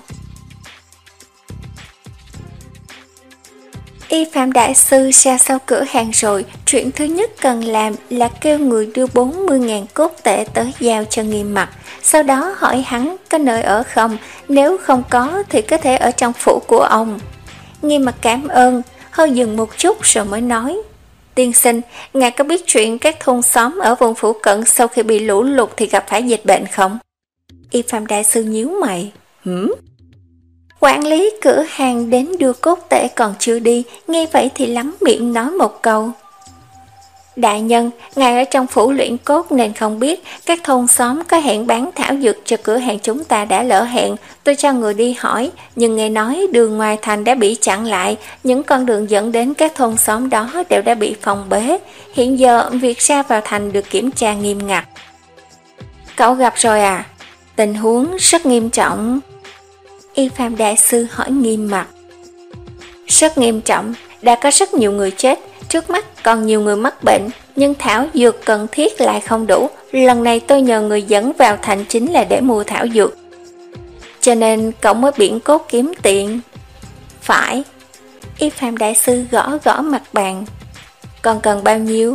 Y Phạm đại sư ra sau cửa hàng rồi, chuyện thứ nhất cần làm là kêu người đưa bốn mươi ngàn cốt tệ tới giao cho Nghiêm Mặt, sau đó hỏi hắn có nơi ở không, nếu không có thì có thể ở trong phủ của ông. Nghiêm Mặt cảm ơn, hơi dừng một chút rồi mới nói, tiên sinh, ngài có biết chuyện các thôn xóm ở vùng phủ cận sau khi bị lũ lụt thì gặp phải dịch bệnh không? Y Phạm đại sư nhíu mày, hửm? Quản lý cửa hàng đến đưa cốt tệ còn chưa đi, nghe vậy thì lắm miệng nói một câu. Đại nhân, ngài ở trong phủ luyện cốt nên không biết, các thôn xóm có hẹn bán thảo dược cho cửa hàng chúng ta đã lỡ hẹn, tôi cho người đi hỏi, nhưng nghe nói đường ngoài thành đã bị chặn lại, những con đường dẫn đến các thôn xóm đó đều đã bị phong bế, hiện giờ việc ra vào thành được kiểm tra nghiêm ngặt. Cậu gặp rồi à? Tình huống rất nghiêm trọng. Y Phạm đại sư hỏi Nghiêm Mặt. Rất nghiêm trọng, đã có rất nhiều người chết, trước mắt còn nhiều người mắc bệnh, nhưng thảo dược cần thiết lại không đủ. Lần này tôi nhờ người dẫn vào thành chính là để mua thảo dược, cho nên cậu mới biển cốt kiếm tiền. Phải. Y Phạm đại sư gõ gõ mặt bàn. Còn cần bao nhiêu?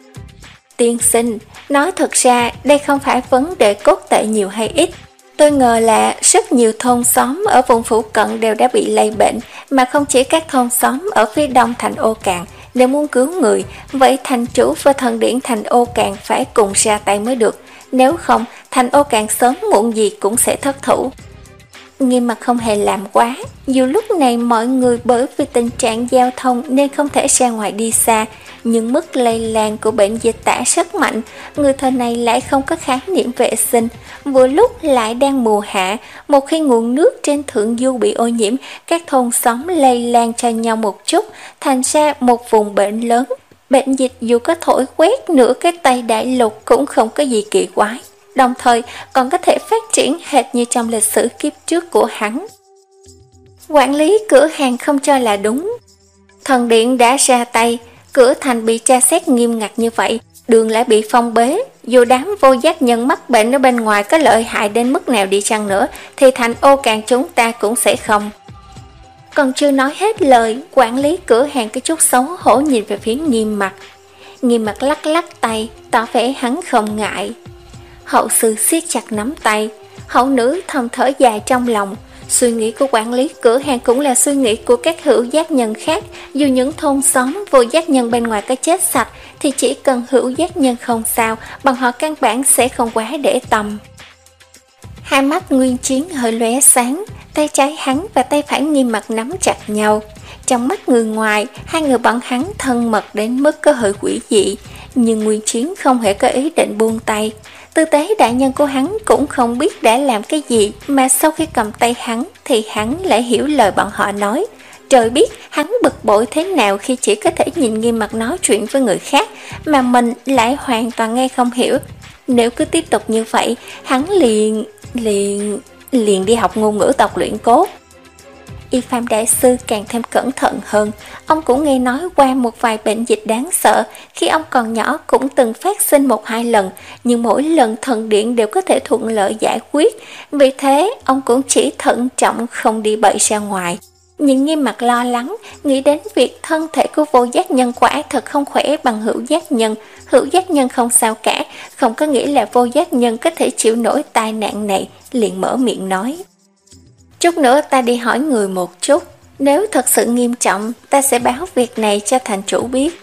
Tiên sinh, nói thật ra đây không phải vấn đề cốt tệ nhiều hay ít. Tôi ngờ là rất nhiều thôn xóm ở vùng phụ cận đều đã bị lây bệnh, mà không chỉ các thôn xóm ở phía đông thành Ô Cạn. Nếu muốn cứu người, vậy thành chủ và thần điển thành Ô Cạn phải cùng ra tay mới được. Nếu không, thành Ô Cạn sớm muộn gì cũng sẽ thất thủ. Nghiêm Mặt không hề làm quá. Dù lúc này mọi người bởi vì tình trạng giao thông nên không thể ra ngoài đi xa, nhưng mức lây lan của bệnh dịch tả rất mạnh. Người thời này lại không có khái niệm vệ sinh, vừa lúc lại đang mùa hạ. Một khi nguồn nước trên thượng du bị ô nhiễm, các thôn xóm lây lan cho nhau một chút, thành ra một vùng bệnh lớn. Bệnh dịch dù có thổi quét nửa cái Tây Đại Lục cũng không có gì kỳ quái, đồng thời còn có thể phát triển hệt như trong lịch sử kiếp trước của hắn. Quản lý cửa hàng không cho là đúng. Thần điện đã ra tay, cửa thành bị tra xét nghiêm ngặt như vậy, đường lại bị phong bế. Dù đám vô giác nhân mắc bệnh ở bên ngoài có lợi hại đến mức nào đi chăng nữa, thì thành Ô Cạn chúng ta cũng sẽ không. Còn chưa nói hết lời, quản lý cửa hàng cái chút xấu hổ nhìn về phía Nghiêm Mặt. Nghiêm Mặt lắc lắc tay, tỏ vẻ hắn không ngại. Hậu sư siết chặt nắm tay, hậu nữ thầm thở dài trong lòng. Suy nghĩ của quản lý cửa hàng cũng là suy nghĩ của các hữu giác nhân khác. Dù những thôn xóm vô giác nhân bên ngoài có chết sạch, thì chỉ cần hữu giác nhân không sao, bằng họ căn bản sẽ không quá để tâm. Hai mắt Nguyên Chiến hơi lóe sáng, tay trái hắn và tay phải Nghiêm Mặt nắm chặt nhau. Trong mắt người ngoài, hai người bọn hắn thân mật đến mức có hơi quỷ dị, nhưng Nguyên Chiến không hề có ý định buông tay. Tư tế đại nhân của hắn cũng không biết đã làm cái gì, mà sau khi cầm tay hắn thì hắn lại hiểu lời bọn họ nói. Trời biết hắn bực bội thế nào khi chỉ có thể nhìn Nghiêm Mặt nói chuyện với người khác, mà mình lại hoàn toàn nghe không hiểu. Nếu cứ tiếp tục như vậy, hắn liền... liền... liền đi học ngôn ngữ tộc luyện cốt. Y Phạm đại sư càng thêm cẩn thận hơn. Ông cũng nghe nói qua một vài bệnh dịch đáng sợ. Khi ông còn nhỏ cũng từng phát sinh một hai lần, nhưng mỗi lần thần điện đều có thể thuận lợi giải quyết. Vì thế ông cũng chỉ thận trọng không đi bậy ra ngoài. Nhưng Nghiêm Mặt lo lắng, nghĩ đến việc thân thể của vô giác nhân quả thật không khỏe bằng hữu giác nhân. Hữu giác nhân không sao cả, không có nghĩa là vô giác nhân có thể chịu nổi tai nạn này, liền mở miệng nói. Chút nữa ta đi hỏi người một chút, nếu thật sự nghiêm trọng, ta sẽ báo việc này cho thành chủ biết.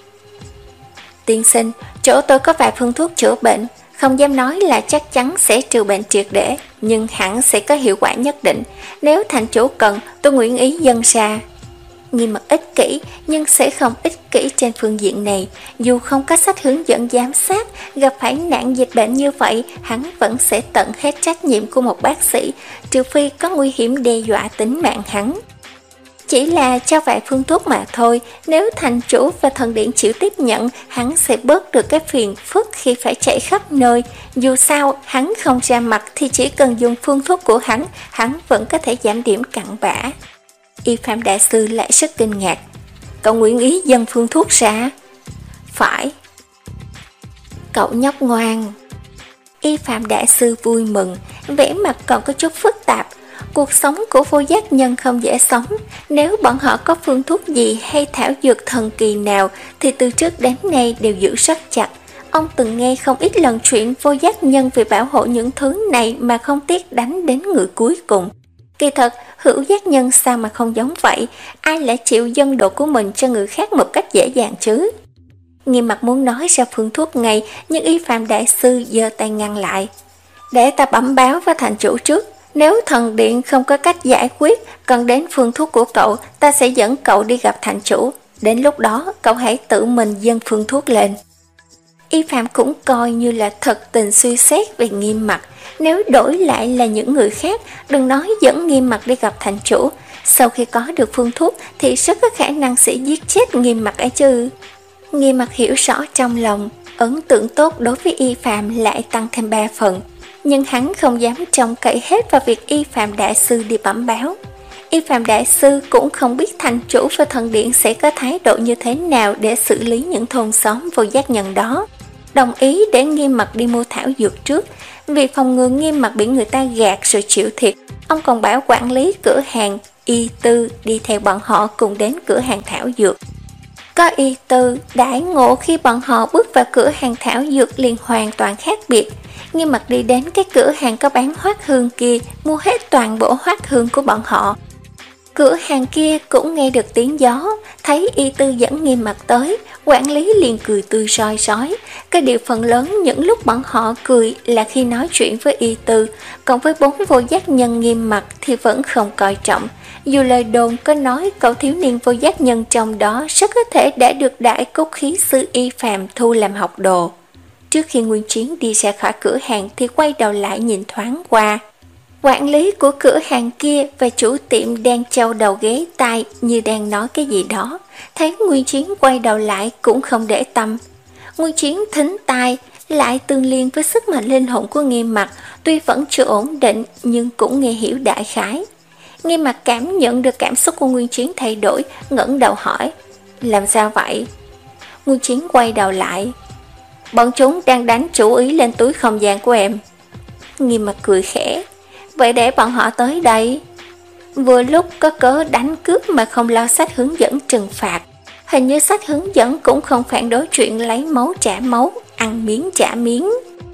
Tiên sinh, chỗ tôi có vài phương thuốc chữa bệnh, không dám nói là chắc chắn sẽ trừ bệnh triệt để, nhưng hẳn sẽ có hiệu quả nhất định. Nếu thành chủ cần, tôi nguyện ý dâng ra. Nghiêm Mặt ích kỷ, nhưng sẽ không ích kỷ trên phương diện này. Dù không có sách hướng dẫn giám sát, gặp phải nạn dịch bệnh như vậy, hắn vẫn sẽ tận hết trách nhiệm của một bác sĩ, trừ phi có nguy hiểm đe dọa tính mạng hắn. Chỉ là cho vài phương thuốc mà thôi, nếu thành chủ và thần điện chịu tiếp nhận, hắn sẽ bớt được cái phiền phức khi phải chạy khắp nơi. Dù sao, hắn không ra mặt thì chỉ cần dùng phương thuốc của hắn, hắn vẫn có thể giảm điểm cặn bã. Y Phạm đại sư lại rất kinh ngạc. Cậu nguyện ý dâng phương thuốc ra? Phải. Cậu nhóc ngoan. Y Phạm đại sư vui mừng, vẻ mặt còn có chút phức tạp. Cuộc sống của vô giác nhân không dễ sống. Nếu bọn họ có phương thuốc gì hay thảo dược thần kỳ nào thì từ trước đến nay đều giữ rất chặt. Ông từng nghe không ít lần chuyện vô giác nhân vì bảo hộ những thứ này mà không tiếc đánh đến người cuối cùng. Kỳ thật, hữu giác nhân sao mà không giống vậy, ai lại chịu dâng độ của mình cho người khác một cách dễ dàng chứ? Nghiêm Mặt muốn nói ra phương thuốc ngay, nhưng Y Phạm đại sư giơ tay ngăn lại. Để ta bẩm báo với thành chủ trước, nếu thần điện không có cách giải quyết, cần đến phương thuốc của cậu, ta sẽ dẫn cậu đi gặp thành chủ. Đến lúc đó, cậu hãy tự mình dâng phương thuốc lên. Y Phạm cũng coi như là thật tình suy xét về Nghiêm Mặt. Nếu đổi lại là những người khác, đừng nói dẫn Nghiêm Mặt đi gặp thành chủ, sau khi có được phương thuốc thì rất có khả năng sẽ giết chết Nghiêm Mặt ấy chứ. Nghiêm Mặt hiểu rõ trong lòng, ấn tượng tốt đối với Y Phạm lại tăng thêm ba phần, nhưng hắn không dám trông cậy hết vào việc Y Phạm đại sư đi bẩm báo. Y Phạm đại sư cũng không biết thành chủ và thần điện sẽ có thái độ như thế nào để xử lý những thôn xóm vô giác nhân đó. Đồng ý để Nghiêm Mặt đi mua thảo dược trước, vì phòng ngừa Nghiêm Mặt bị người ta gạt rồi chịu thiệt. Ông còn bảo quản lý cửa hàng Y Tư đi theo bọn họ cùng đến cửa hàng thảo dược. Có Y Tư đãi ngộ khi bọn họ bước vào cửa hàng thảo dược liền hoàn toàn khác biệt. Nghiêm Mặt đi đến cái cửa hàng có bán hoát hương kia, mua hết toàn bộ hoát hương của bọn họ. Cửa hàng kia cũng nghe được tiếng gió, thấy Y Tư dẫn Nghiêm Mặt tới, quản lý liền cười tươi soi sói. Cái điều phần lớn những lúc bọn họ cười là khi nói chuyện với Y Tư, còn với bốn vô giác nhân Nghiêm Mặt thì vẫn không coi trọng. Dù lời đồn có nói cậu thiếu niên vô giác nhân trong đó rất có thể đã được đại cốt khí sư Y Phàm thu làm học đồ. Trước khi Nguyên Chiến đi ra khỏi cửa hàng thì quay đầu lại nhìn thoáng qua. Quản lý của cửa hàng kia và chủ tiệm đang châu đầu ghé tai như đang nói cái gì đó. Thấy Nguyên Chiến quay đầu lại cũng không để tâm. Nguyên Chiến thính tai lại tương liên với sức mạnh linh hồn của Nghiêm Mặt, tuy vẫn chưa ổn định nhưng cũng nghe hiểu đại khái. Nghiêm Mặt cảm nhận được cảm xúc của Nguyên Chiến thay đổi, ngẩng đầu hỏi: làm sao vậy? Nguyên Chiến quay đầu lại: bọn chúng đang đánh chủ ý lên túi không gian của em. Nghiêm Mặt cười khẽ: vậy để bọn họ tới đây. Vừa lúc có cớ đánh cướp mà không lo sách hướng dẫn trừng phạt. Hình như sách hướng dẫn cũng không phản đối chuyện lấy máu trả máu, ăn miếng trả miếng.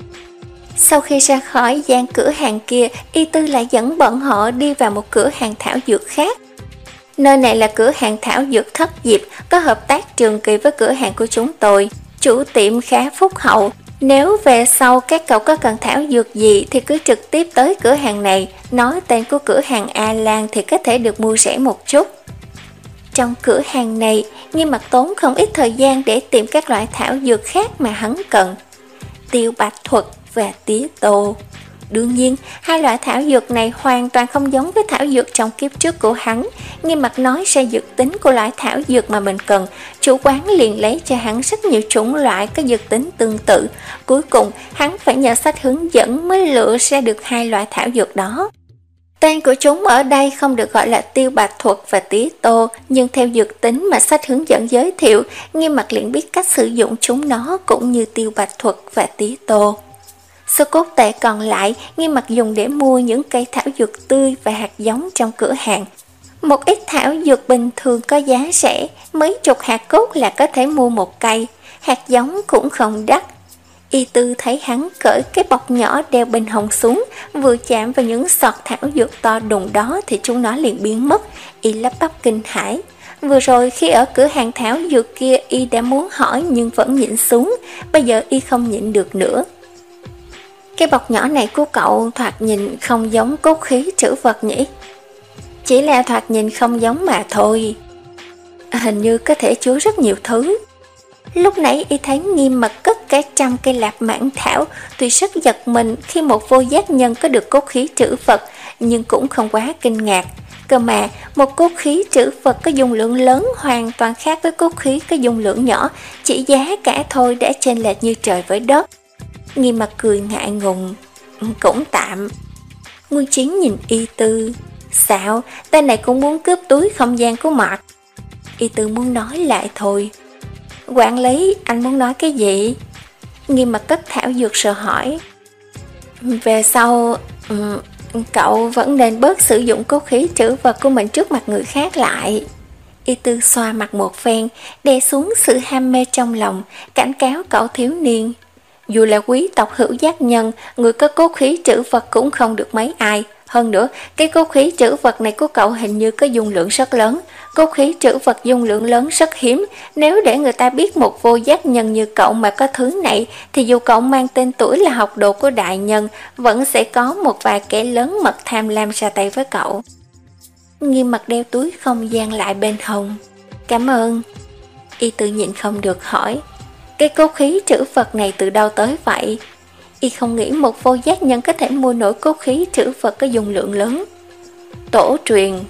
Sau khi ra khỏi gian cửa hàng kia, Y Tư lại dẫn bọn họ đi vào một cửa hàng thảo dược khác. Nơi này là cửa hàng thảo dược Thất Diệp, có hợp tác trường kỳ với cửa hàng của chúng tôi. Chủ tiệm khá phúc hậu, nếu về sau các cậu có cần thảo dược gì thì cứ trực tiếp tới cửa hàng này, nói tên của cửa hàng A Lan thì có thể được mua rẻ một chút. Trong cửa hàng này, Nghiêm Mặt tốn không ít thời gian để tìm các loại thảo dược khác mà hắn cần. Tiêu bạch thuật và tía tô. Đương nhiên, hai loại thảo dược này hoàn toàn không giống với thảo dược trong kiếp trước của hắn. Nghiêm Mặt nói ra dược tính của loại thảo dược mà mình cần, chủ quán liền lấy cho hắn rất nhiều chủng loại có dược tính tương tự. Cuối cùng, hắn phải nhờ sách hướng dẫn mới lựa ra được hai loại thảo dược đó. Tên của chúng ở đây không được gọi là tiêu bạch thuật và tía tô, nhưng theo dược tính mà sách hướng dẫn giới thiệu, Nghiêm Mặt liền biết cách sử dụng chúng nó cũng như tiêu bạch thuật và tía tô. Số cốt tệ còn lại, Nghiêm Mặt dùng để mua những cây thảo dược tươi và hạt giống trong cửa hàng. Một ít thảo dược bình thường có giá rẻ, mấy chục hạt cốt là có thể mua một cây, hạt giống cũng không đắt. Y Tư thấy hắn cởi cái bọc nhỏ đeo bình hồng xuống, vừa chạm vào những sọt thảo dược to đùng đó thì chúng nó liền biến mất. Y lắp bắp kinh hãi. Vừa rồi khi ở cửa hàng thảo dược kia Y đã muốn hỏi nhưng vẫn nhịn xuống, bây giờ Y không nhịn được nữa. Cái bọc nhỏ này của cậu thoạt nhìn không giống cốt khí trữ vật nhỉ? Chỉ là thoạt nhìn không giống mà thôi. Hình như có thể chứa rất nhiều thứ. Lúc nãy Y thấy Nghiêm Mặt cất cả trăm cây lạp mãng thảo, tuy rất giật mình khi một vô giác nhân có được cốt khí trữ vật, nhưng cũng không quá kinh ngạc. Cơ mà, một cốt khí trữ vật có dung lượng lớn hoàn toàn khác với cốt khí có dung lượng nhỏ, chỉ giá cả thôi đã chênh lệch như trời với đất. Nghiêm Mặt cười ngại ngùng: cũng tạm. Nguyên Chiến nhìn Y Tư: sao, tên này cũng muốn cướp túi không gian của Mặt? Y Tư muốn nói lại thôi. Quản lý, anh muốn nói cái gì? Nghiêm Mặt cất thảo dược rồi hỏi. Về sau, um, cậu vẫn nên bớt sử dụng cốt khí trữ vật của mình trước mặt người khác lại. Y Tư xoa mặt một phen, đè xuống sự ham mê trong lòng, cảnh cáo cậu thiếu niên. Dù là quý tộc hữu giác nhân, người có cốt khí trữ vật cũng không được mấy ai. Hơn nữa, cái cốt khí trữ vật này của cậu hình như có dung lượng rất lớn. Cốt khí trữ vật dung lượng lớn rất hiếm. Nếu để người ta biết một vô giác nhân như cậu mà có thứ này, thì dù cậu mang tên tuổi là học đồ của đại nhân, vẫn sẽ có một vài kẻ lớn mật tham lam ra tay với cậu. Nghiêm Mặt đeo túi không gian lại bên hông. Cảm ơn. Y tự nhịn không được hỏi. Cái cốt khí trữ vật này từ đâu tới vậy? Y không nghĩ một vô giác nhân có thể mua nổi cốt khí trữ vật có dung lượng lớn. Tổ truyền.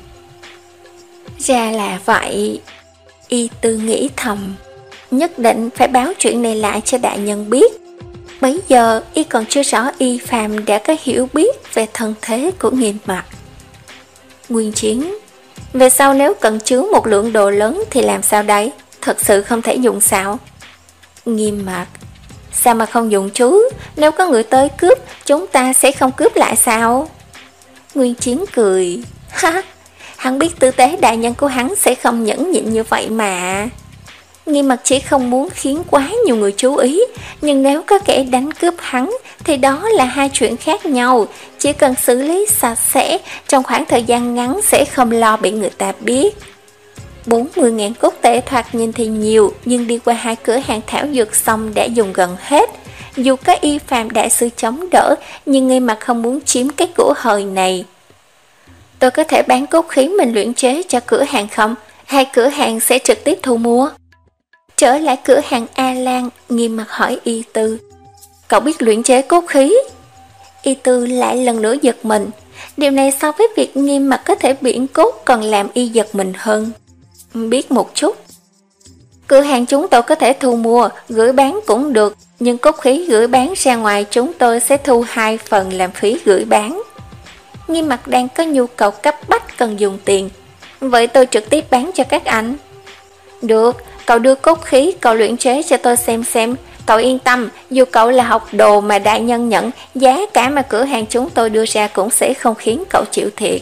Ra là vậy. Y tư nghĩ thầm, nhất định phải báo chuyện này lại cho đại nhân biết. Bấy giờ Y còn chưa rõ Y Phàm đã có hiểu biết về thân thế của Nghiêm Mặt. Nguyên Chiến: về sau nếu cần chứa một lượng đồ lớn thì làm sao đấy? Thật sự không thể dùng sao? Nghiêm Mặt: sao mà không dùng chứ? Nếu có người tới cướp, chúng ta sẽ không cướp lại sao? Nguyên Chiến cười: ha, hắn biết tư tế đại nhân của hắn sẽ không nhẫn nhịn như vậy mà. Nghiêm Mặc chỉ không muốn khiến quá nhiều người chú ý, nhưng nếu có kẻ đánh cướp hắn thì đó là hai chuyện khác nhau. Chỉ cần xử lý sạch sẽ, trong khoảng thời gian ngắn sẽ không lo bị người ta biết. bốn mươi nghìn cốt tệ thoạt nhìn thì nhiều, nhưng đi qua hai cửa hàng thảo dược xong đã dùng gần hết. Dù có Y Phàm đại sư chống đỡ, nhưng Nghiêm Mặc không muốn chiếm cái của hời này. Tôi có thể bán cốt khí mình luyện chế cho cửa hàng không? Hai cửa hàng sẽ trực tiếp thu mua. Trở lại cửa hàng A Lan, Nghiêm Mặc hỏi Y Tư. Cậu biết luyện chế cốt khí? Y Tư lại lần nữa giật mình. Điều này so với việc Nghiêm Mặc có thể biển cốt còn làm y giật mình hơn. Biết một chút. Cửa hàng chúng tôi có thể thu mua, gửi bán cũng được, nhưng cốt khí gửi bán ra ngoài chúng tôi sẽ thu hai phần làm phí gửi bán. Nghiêm Mặc đang có nhu cầu cấp bách cần dùng tiền. Vậy tôi trực tiếp bán cho các anh. Được, cậu đưa cốt khí cậu luyện chế cho tôi xem xem. Cậu yên tâm, dù cậu là học đồ mà đại nhân nhận, giá cả mà cửa hàng chúng tôi đưa ra cũng sẽ không khiến cậu chịu thiệt.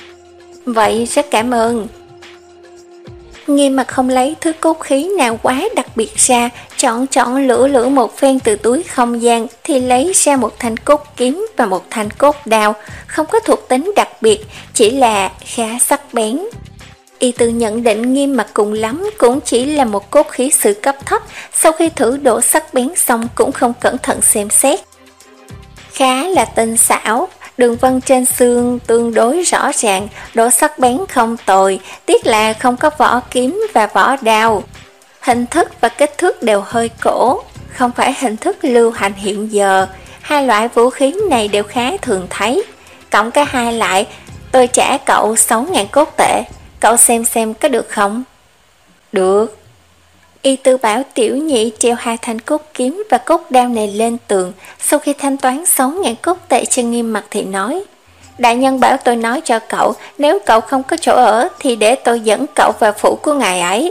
Vậy rất cảm ơn. Nghiêm Mặc không lấy thứ cốt khí nào quá đặc biệt ra, chọn chọn lựa lựa một phen từ túi không gian thì lấy ra một thanh cốt kiếm và một thanh cốt đao, không có thuộc tính đặc biệt, chỉ là khá sắc bén. Y Tư nhận định Nghiêm Mặc cùng lắm cũng chỉ là một cốt khí sư cấp thấp, sau khi thử độ sắc bén xong cũng không cẩn thận xem xét. Khá là tinh xảo, đường vân trên xương tương đối rõ ràng, độ sắc bén không tồi, tiếc là không có vỏ kiếm và vỏ đao. Hình thức và kích thước đều hơi cổ, không phải hình thức lưu hành hiện giờ. Hai loại vũ khí này đều khá thường thấy. Cộng cả hai lại, tôi trả cậu sáu nghìn cốt tệ. Cậu xem xem có được không? Được. Y Tư bảo Tiểu Nhị treo hai thanh cốt kiếm và cốt đao này lên tường. Sau khi thanh toán sáu nghìn cốt tệ cho Nghiêm Mặc thì nói: đại nhân bảo tôi nói cho cậu, nếu cậu không có chỗ ở thì để tôi dẫn cậu vào phủ của ngài ấy,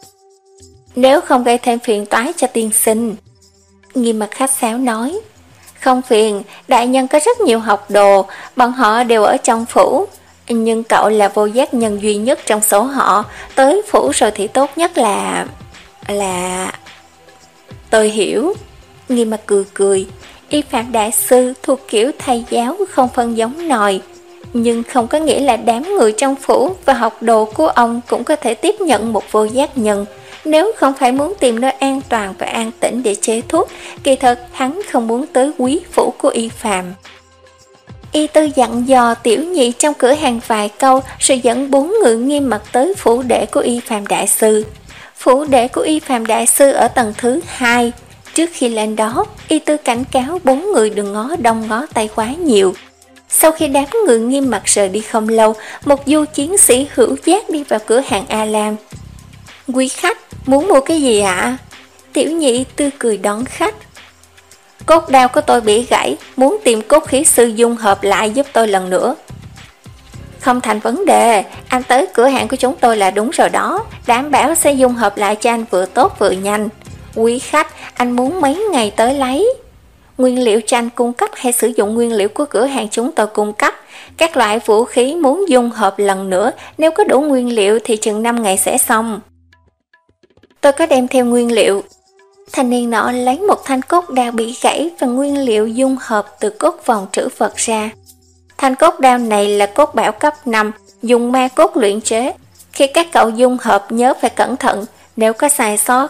nếu không gây thêm phiền toái cho tiên sinh. Nghiêm Mặc khách sáo nói: không phiền, đại nhân có rất nhiều học đồ, bọn họ đều ở trong phủ. Nhưng cậu là vô giác nhân duy nhất trong số họ, tới phủ rồi thì tốt nhất là... là... Tôi hiểu. Nghiêm Mặc cười cười. Y Phàm đại sư thuộc kiểu thầy giáo không phân giống nòi, nhưng không có nghĩa là đám người trong phủ và học đồ của ông cũng có thể tiếp nhận một vô giác nhân. Nếu không phải muốn tìm nơi an toàn và an tĩnh để chế thuốc, kỳ thật hắn không muốn tới quý phủ của Y Phàm. Y Tư dặn dò Tiểu Nhị trong cửa hàng vài câu rồi dẫn bốn người Nghiêm Mặc tới phủ đệ của Y Phàm đại sư. Phủ đệ của Y Phàm đại sư ở tầng thứ hai. Trước khi lên đó, Y Tư cảnh cáo bốn người đừng ngó đông ngó tây quá nhiều. Sau khi đám người Nghiêm Mặc rời đi không lâu, một du chiến sĩ hữu giác đi vào cửa hàng A Lam. Quý khách, muốn mua cái gì ạ? À? Tiểu Nhị tươi cười đón khách. Cốt đao của tôi bị gãy, muốn tìm cốt khí sư dung hợp lại giúp tôi lần nữa. Không thành vấn đề, anh tới cửa hàng của chúng tôi là đúng rồi đó, đảm bảo sẽ dung hợp lại cho anh vừa tốt vừa nhanh. Quý khách, anh muốn mấy ngày tới lấy? Nguyên liệu cho anh cung cấp hay sử dụng nguyên liệu của cửa hàng chúng tôi cung cấp? Các loại vũ khí muốn dung hợp lần nữa, nếu có đủ nguyên liệu thì chừng năm ngày sẽ xong. Tôi có đem theo nguyên liệu. Thanh niên nọ lấy một thanh cốt đao bị gãy và nguyên liệu dung hợp từ cốt vòng trữ vật ra. Thanh cốt đao này là cốt bảo cấp năm, dùng ma cốt luyện chế. Khi các cậu dung hợp nhớ phải cẩn thận, nếu có sai sót...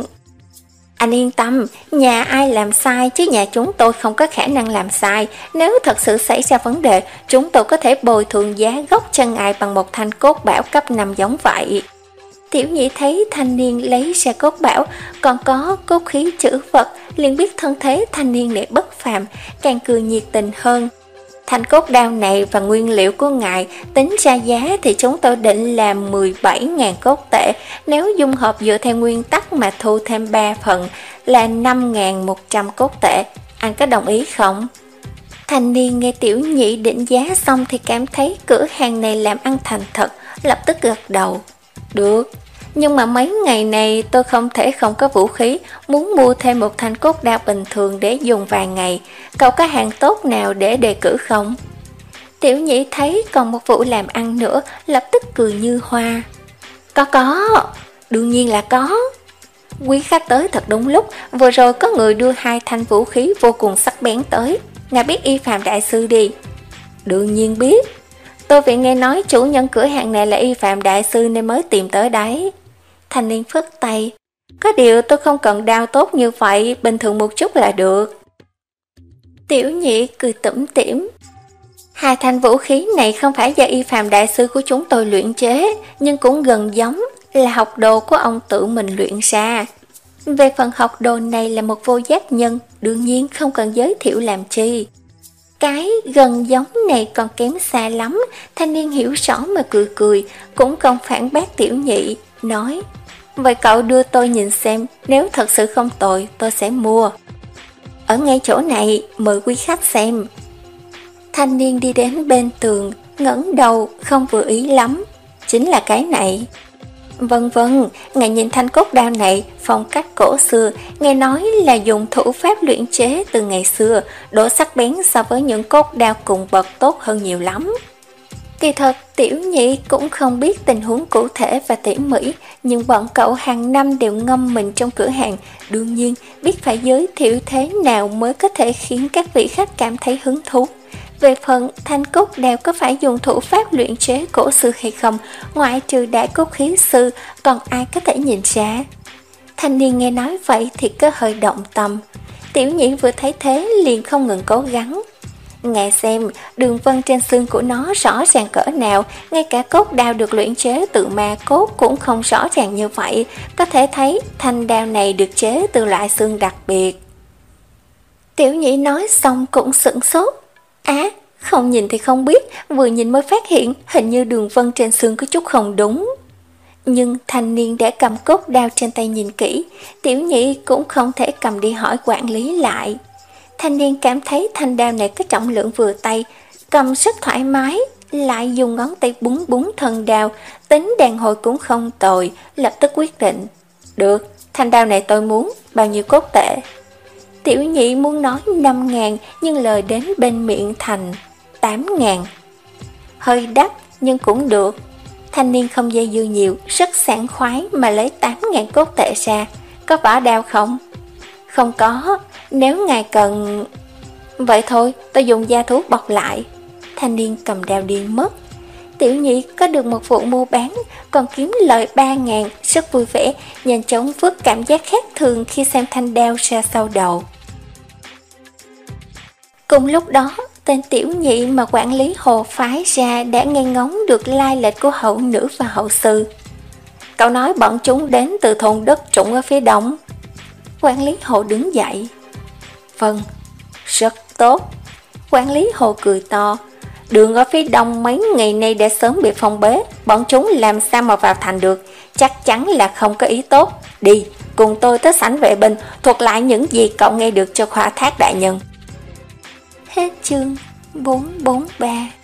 Anh yên tâm, nhà ai làm sai chứ nhà chúng tôi không có khả năng làm sai. Nếu thật sự xảy ra vấn đề, chúng tôi có thể bồi thường giá gốc cho ngài bằng một thanh cốt bảo cấp năm giống vậy. Tiểu Nhị thấy thanh niên lấy ra cốt bảo, còn có cốt khí trữ vật, liền biết thân thế thanh niên này bất phàm, càng cười nhiệt tình hơn. Thanh cốt đao này và nguyên liệu của ngài tính ra giá thì chúng tôi định là mười bảy nghìn cốt tệ, nếu dung hợp dựa theo nguyên tắc mà thu thêm ba phần là năm nghìn một trăm cốt tệ. Anh có đồng ý không? Thanh niên nghe Tiểu Nhị định giá xong thì cảm thấy cửa hàng này làm ăn thành thật, lập tức gật đầu. Được, nhưng mà mấy ngày này tôi không thể không có vũ khí, muốn mua thêm một thanh cốt đao bình thường để dùng vài ngày. Cậu có hàng tốt nào để đề cử không? Tiểu Nhĩ thấy còn một vụ làm ăn nữa, lập tức cười như hoa. Có có, đương nhiên là có. Quý khách tới thật đúng lúc, vừa rồi có người đưa hai thanh vũ khí vô cùng sắc bén tới. Ngài biết Y Phạm đại sư đi? Đương nhiên biết. Tôi vì nghe nói chủ nhân cửa hàng này là Y Phạm đại sư nên mới tìm tới đấy. Thanh niên phất tay. Có điều tôi không cần đao tốt như vậy, bình thường một chút là được. Tiểu Nhĩ cười tủm tỉm. Hai thanh vũ khí này không phải do Y Phạm đại sư của chúng tôi luyện chế, nhưng cũng gần giống, là học đồ của ông tự mình luyện ra. Về phần học đồ này là một vô giác nhân, đương nhiên không cần giới thiệu làm chi. Cái gần giống này còn kém xa lắm, thanh niên hiểu rõ mà cười cười, cũng không phản bác Tiểu Nhị, nói: vậy cậu đưa tôi nhìn xem, nếu thật sự không tồi tôi sẽ mua. Ở ngay chỗ này, mời quý khách xem. Thanh niên đi đến bên tường, ngẩng đầu, không vừa ý lắm. Chính là cái này. Vân vân, ngài nhìn thanh cốt đao này, phong cách cổ xưa, nghe nói là dùng thủ pháp luyện chế từ ngày xưa, độ sắc bén so với những cốt đao cùng bậc tốt hơn nhiều lắm. Kỳ thật, Tiểu Nhị cũng không biết tình huống cụ thể và tỉ mỉ, nhưng bọn cậu hàng năm đều ngâm mình trong cửa hàng, đương nhiên biết phải giới thiệu thế nào mới có thể khiến các vị khách cảm thấy hứng thú. Về phần thanh cốt đao có phải dùng thủ pháp luyện chế cổ xưa hay không, ngoại trừ đại cốt khí sư, còn ai có thể nhìn ra? Thanh niên nghe nói vậy thì có hơi động tâm. Tiểu Nhị vừa thấy thế liền không ngừng cố gắng. Ngài xem, đường vân trên xương của nó rõ ràng cỡ nào, ngay cả cốt đao được luyện chế từ ma cốt cũng không rõ ràng như vậy, có thể thấy thanh đao này được chế từ loại xương đặc biệt. Tiểu Nhị nói xong cũng sửng sốt. Á, à, không nhìn thì không biết, vừa nhìn mới phát hiện hình như đường vân trên xương có chút không đúng. Nhưng thanh niên đã cầm cốt đao trên tay nhìn kỹ, Tiểu Nhị cũng không thể cầm đi hỏi quản lý lại. Thanh niên cảm thấy thanh đao này có trọng lượng vừa tay, cầm rất thoải mái, lại dùng ngón tay búng búng thân đao, tính đàn hồi cũng không tồi, lập tức quyết định. Được, thanh đao này tôi muốn, bao nhiêu cốt tệ? Tiểu Nhị muốn nói năm ngàn, nhưng lời đến bên miệng thành tám ngàn. Hơi đắt, nhưng cũng được. Thanh niên không dây dưa nhiều, rất sảng khoái mà lấy tám ngàn cốt tệ ra. Có vỏ đao không? Không có, nếu ngài cần... Vậy thôi, tôi dùng da thú bọc lại. Thanh niên cầm đao đi mất. Tiểu Nhị có được một vụ mua bán, còn kiếm lời ba ngàn, rất vui vẻ, nhanh chóng vứt cảm giác khác thường khi xem thanh đao ra sau đầu. Cùng lúc đó, tên Tiểu Nhị mà quản lý Hồ phái ra đã nghe ngóng được lai lịch của hậu nữ và hậu sư. Cậu nói bọn chúng đến từ thôn đất trũng ở phía đông. Quản lý Hồ đứng dậy. Vâng, rất tốt. Quản lý Hồ cười to. Đường ở phía đông mấy ngày nay đã sớm bị phong bế, bọn chúng làm sao mà vào thành được, chắc chắn là không có ý tốt. Đi, cùng tôi tới sảnh vệ binh, thuật lại những gì cậu nghe được cho Khoa Thác đại nhân. Hết chương bốn bốn ba.